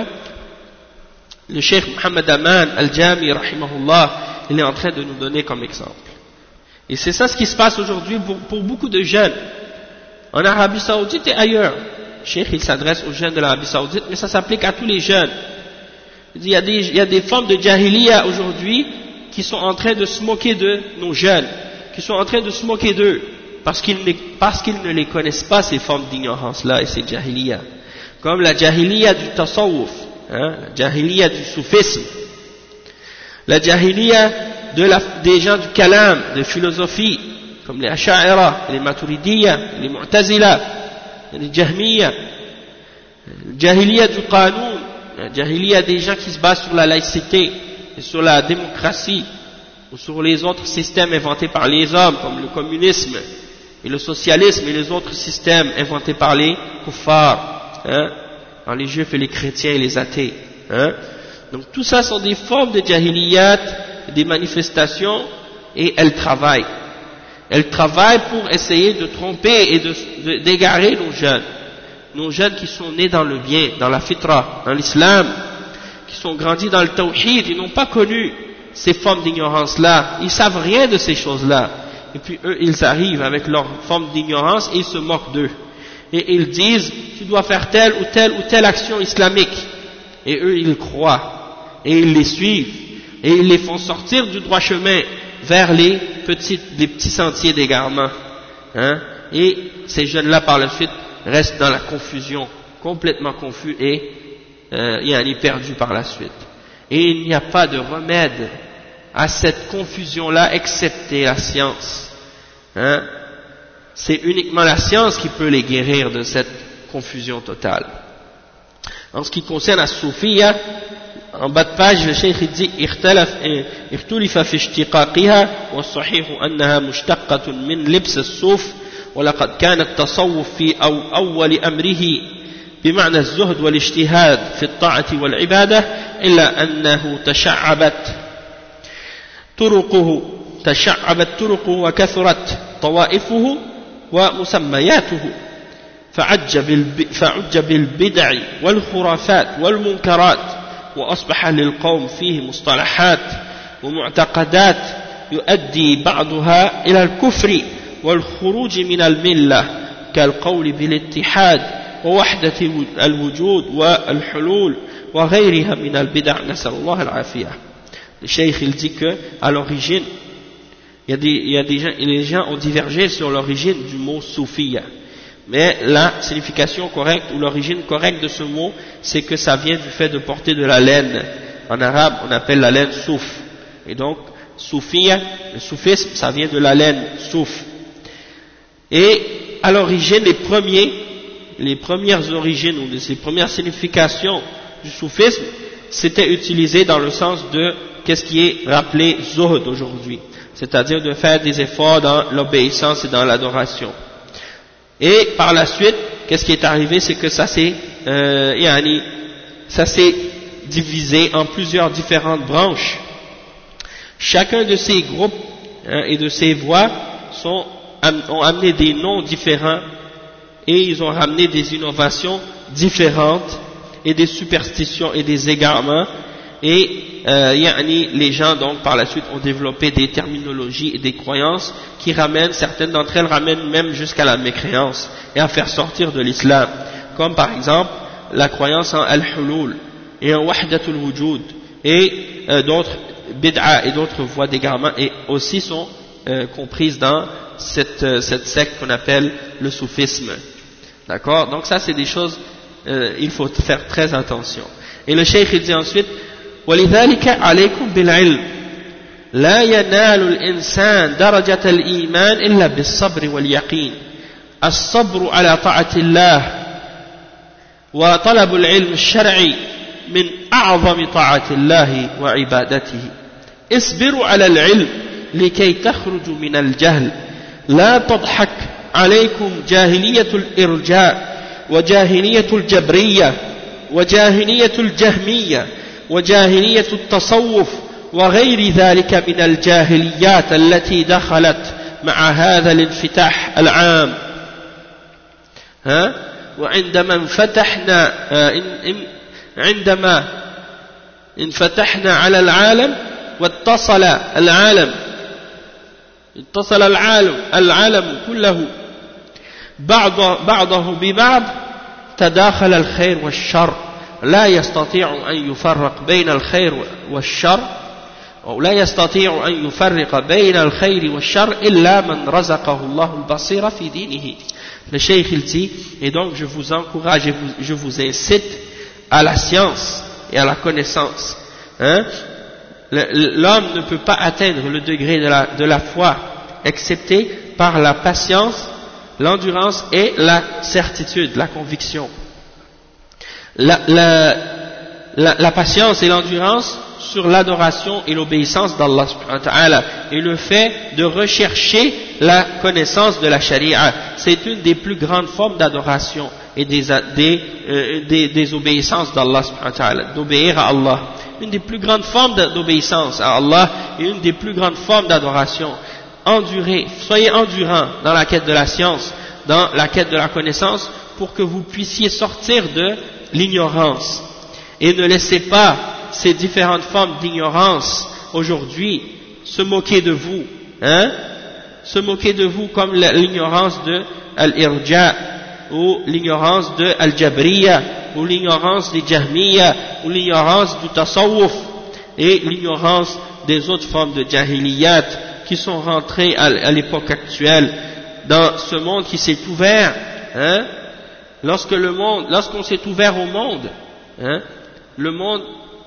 le cheikh Muhammad Aman al-Jami rahimahullah, il est en train de nous donner comme exemple. Et c'est ça ce qui se passe aujourd'hui pour beaucoup de jeunes en Arabie Saoudite et ailleurs. Le cheikh il s'adresse aux jeunes de l'Arabie Saoudite, mais ça s'applique à tous les jeunes. Il y a des formes de jahiliya aujourd'hui qui sont en train de se moquer de nos jeunes, qui sont en train de se moquer d'eux parce qu'ils ne les connaissent pas, ces formes d'ignorance là et ces jahiliya, comme la jahiliya du tasawwuf, hein, la jahiliya du soufisme, la jahiliya des gens du kalam, de philosophie, comme les asha'ira, les maturidiyya, les mu'tazila, les jahmiyya, la jahiliya du qanoun, la jahiliya des gens qui se basent sur la laïcité et sur la démocratie ou sur les autres systèmes inventés par les hommes comme le communisme et le socialisme et les autres systèmes inventés par les kuffars, hein, par les juifs et les chrétiens et les athées, hein. Donc tout ça sont des formes de jahiliyat, des manifestations, et elles travaillent. Elles travaillent pour essayer de tromper et d'égarer nos jeunes qui sont nés dans le bien, dans la fitra, dans l'islam, qui sont grandis dans le tawhid, ils n'ont pas connu ces formes d'ignorance-là, ils savent rien de ces choses-là. Et puis eux, ils arrivent avec leur forme d'ignorance et ils se moquent d'eux. Et ils disent, tu dois faire telle ou telle action islamique. Et eux, ils croient. Et ils les suivent. Et ils les font sortir du droit chemin vers les petits sentiers d'égarement. Hein? Et ces jeunes-là, par la suite, restent dans la confusion, complètement confus et perdus par la suite. Et il n'y a pas de remède à cette confusion-là, excepté la science. Hein? C'est uniquement la science qui peut les guérir de cette confusion totale. En ce qui concerne la soufia, en bas de page, le cheikh dit اختلف في اشتقاقها والصحيح أنها مشتقة من لبس الصوف ولقد كان التصوف في أول أمره بمعنى الزهد والاجتهاد في الطاعة والعبادة إلا أنه تشعبت طرقه وكثرت طوائفه ومسمياته فعج بالبدع والخرافات والمنكرات وأصبح للقوم فيه مصطلحات ومعتقدات يؤدي بعضها إلى الكفر والخروج من الملة كالقول بالاتحاد ووحدة الوجود والحلول وغيرها من البدع نسأل الله العافية. Le cheikh il dit que à l'origine les gens ont divergé sur l'origine du mot soufia, mais la signification correcte ou l'origine correcte de ce mot, c'est que ça vient du fait de porter de la laine. En arabe on appelle la laine souf, et donc soufia, le soufisme, ça vient de la laine souf. Et à l'origine, les premières origines ou les premières significations du soufisme, c'était utilisé dans le sens de qu'est-ce qui est rappelé zuhd aujourd'hui, c'est-à-dire de faire des efforts dans l'obéissance et dans l'adoration. Et par la suite, qu'est-ce qui est arrivé, c'est que ça s'est divisé en plusieurs différentes branches. Chacun de ces groupes et de ces voies ont amené des noms différents et ils ont ramené des innovations différentes et des superstitions et des égarements, et les gens donc par la suite ont développé des terminologies et des croyances qui ramènent, certaines d'entre elles ramènent même jusqu'à la mécréance et à faire sortir de l'islam, comme par exemple la croyance en al-hulul et en wahdatul wujud, et d'autres bid'a et d'autres voies d'égarement et aussi sont comprises dans cette secte qu'on appelle le soufisme. D'accord? Donc ça c'est des choses, il faut faire très attention. Et le cheikh il dit ensuite, وَلِذَلِكَ عَلَيْكُمْ بِالْعِلْمِ لَا يَنَالُ الْإِنسَانِ دَرَجَةَ الْإِيمَانِ إِلَّا بِالصَّبْرِ وَالْيَقِينِ الصبر على طاعة الله وطلب العلم الشرعي من أعظم طاعة الله وعبادته اصبروا على العلم لكي تخرجوا من الجهل لا تضحك عليكم جاهلية الإرجاء وجاهلية الجبرية وجاهلية الجهمية وجاهلية التصوف وغير ذلك من الجاهليات التي دخلت مع هذا الانفتاح العام. عندما انفتحنا على العالم واتصل العالم كله بعضه ببعض تداخل الخير والشر لا يستطيع أن يفرق بين الخير والشر أو لا يستطيع أن يفرق بين الخير والشر إلا من رزقه الله البصيرة في دينه. Le cheikh il dit, et donc je vous encourage et je vous incite à la science et à la connaissance. L'homme ne peut pas atteindre le degré de la foi excepté par la patience, l'endurance et la certitude, la conviction. La patience et l'endurance sur l'adoration et l'obéissance d'Allah subhanahu wa ta'ala et le fait de rechercher la connaissance de la charia. C'est une des plus grandes formes d'adoration et des obéissances d'Allah subhanahu wa ta'ala, d'obéir à Allah. Une des plus grandes formes d'obéissance à Allah et une des plus grandes formes d'adoration. Endurez, soyez endurants dans la quête de la science, dans la quête de la connaissance, pour que vous puissiez sortir de l'ignorance. Et ne laissez pas ces différentes formes d'ignorance aujourd'hui se moquer de vous, se moquer de vous comme l'ignorance de Al-Irja, ou l'ignorance de Al-Jabriya, ou l'ignorance des Jahmiya, ou l'ignorance du Tasawwuf, et l'ignorance des autres formes de Jahiliyat qui sont rentrées à l'époque actuelle dans ce monde qui s'est ouvert. Lorsqu'on s'est ouvert au monde, le monde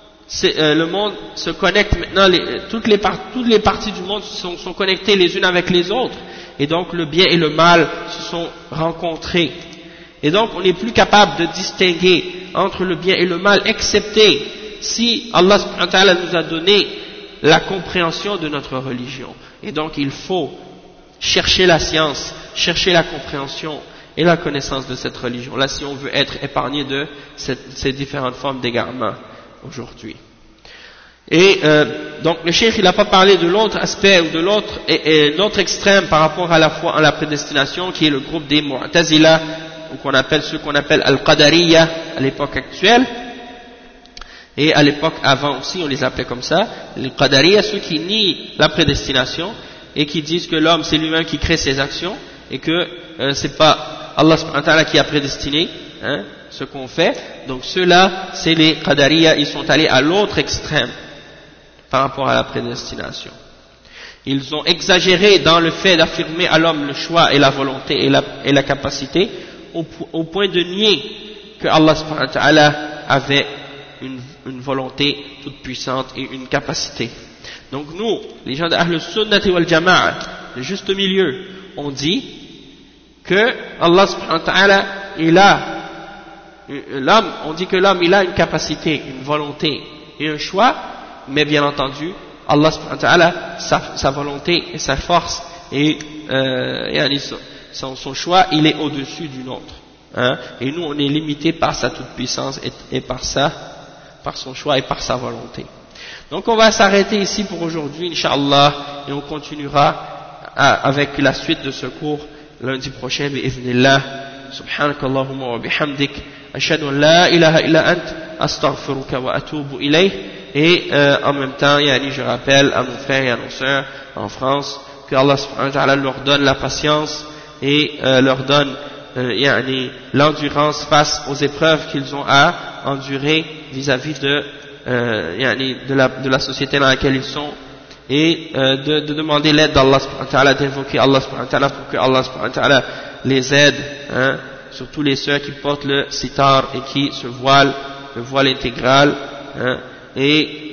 se connecte maintenant, toutes les parties du monde sont connectées les unes avec les autres, et donc le bien et le mal se sont rencontrés, et donc on n'est plus capable de distinguer entre le bien et le mal, excepté si Allah subhanahu wa ta'ala nous a donné la compréhension de notre religion. Et donc il faut chercher la science, chercher la compréhension et la connaissance de cette religion-là si on veut être épargné de ces différentes formes d'égarement aujourd'hui. Et donc le cheikh il n'a pas parlé de l'autre aspect ou de l'autre extrême par rapport à la foi en la prédestination, qui est le groupe des Mu'tazila, ou ceux qu'on appelle Al-Qadariyya à l'époque actuelle, et à l'époque avant aussi on les appelait comme ça, les Qadariyya, ceux qui nient la prédestination et qui disent que l'homme c'est lui-même qui crée ses actions et que c'est pas Allah subhanahu wa ta'ala qui a prédestiné ce qu'on fait. Donc ceux-là, c'est les Qadariyya, ils sont allés à l'autre extrême par rapport à la prédestination. Ils ont exagéré dans le fait d'affirmer à l'homme le choix et la volonté et la capacité au point de nier que Allah subhanahu wa ta'ala avait une volonté toute puissante et une capacité. Donc nous, les gens d'Ahl Sunnati wal Jama'a, le juste milieu, on dit que Allah subhanahu wa ta'ala, on dit que l'homme il a une capacité, une volonté et un choix, mais bien entendu Allah subhanahu wa ta'ala, sa volonté et sa force et son choix il est au-dessus du nôtre, et nous on est limité par sa toute puissance et par son choix et par sa volonté. Donc on va s'arrêter ici pour aujourd'hui Inch'Allah, et on continuera avec la suite de ce cours lundi prochain bi'idhnillah. Subhanakallahumma wa bihamdik, ashhadu an la ilaha illa ant, astaghfiruka wa atubu ilayh. Et en même temps, je rappelle à nos frères et à nos sœurs en France que Allah subhanahu wa ta'ala leur donne la patience et leur donne l'endurance face aux épreuves qu'ils ont à endurer vis-à-vis de la société dans laquelle ils sont, et de demander l'aide d'Allah subhanahu wa ta'ala, d'invoquer Allah subhanahu wa ta'ala pour que Allah subhanahu wa ta'ala les aide, surtout les sœurs qui portent le sitar et qui se voilent, le voile intégral, et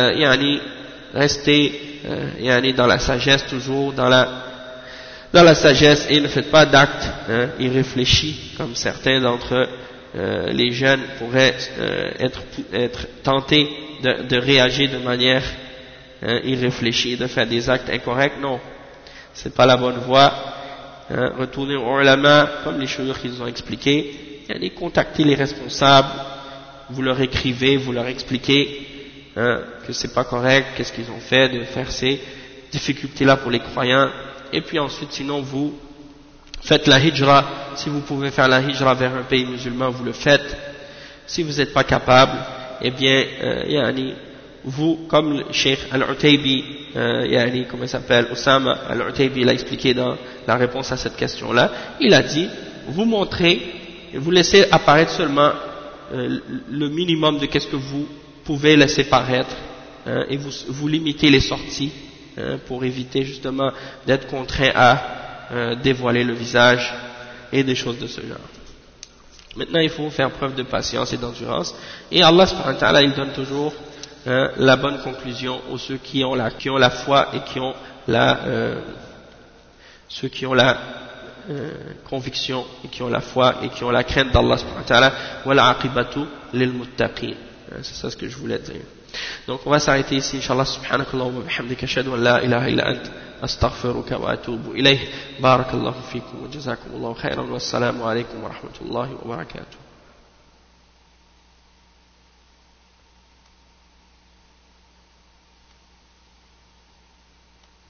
rester dans la sagesse, toujours dans la sagesse, et ne faites pas d'actes irréfléchis comme certains d'entre les jeunes pourraient être tentés de réagir de manière irréfléchie, de faire des actes incorrects. Non, c'est pas la bonne voie. Retournez aux ulama comme les choses qu'ils ont expliquées, contactez les responsables, vous leur écrivez, vous leur expliquez que c'est pas correct, qu'est-ce qu'ils ont fait, de faire ces difficultés-là pour les croyants, et puis ensuite sinon vous faites la hijra. Si vous pouvez faire la hijra vers un pays musulman, vous le faites. Si vous n'êtes pas capable, eh bien vous, comme le Cheikh Al-Utaybi, comment il s'appelle, Osama Al-Utaybi l'a expliqué dans la réponse à cette question-là, il a dit, vous montrez, vous laissez apparaître seulement le minimum de qu'est-ce que vous pouvez laisser paraître, et vous limitez les sorties pour éviter justement d'être contraint à dévoiler le visage et des choses de ce genre. Maintenant, il faut faire preuve de patience et d'endurance, et Allah subhanahu wa ta'ala, il donne toujours la bonne conclusion aux ceux qui ont la foi et qui ont ceux qui ont la conviction et qui ont la foi et qui ont la crainte d'Allah subhanahu wa ta'ala. Wal aqibatu lil muttaqin. C'est ça ce que je voulais dire. Donc on va s'arrêter ici, Inch'Allah, subhanakallahu wa bihamdika, ashhadu an la ilaha illa ant, astaghfiruka wa atubu ilayh. Barakallahu fikum wa jazakumullahu khairan, wassalamu alaykum wa rahmatullahi wa barakatuh.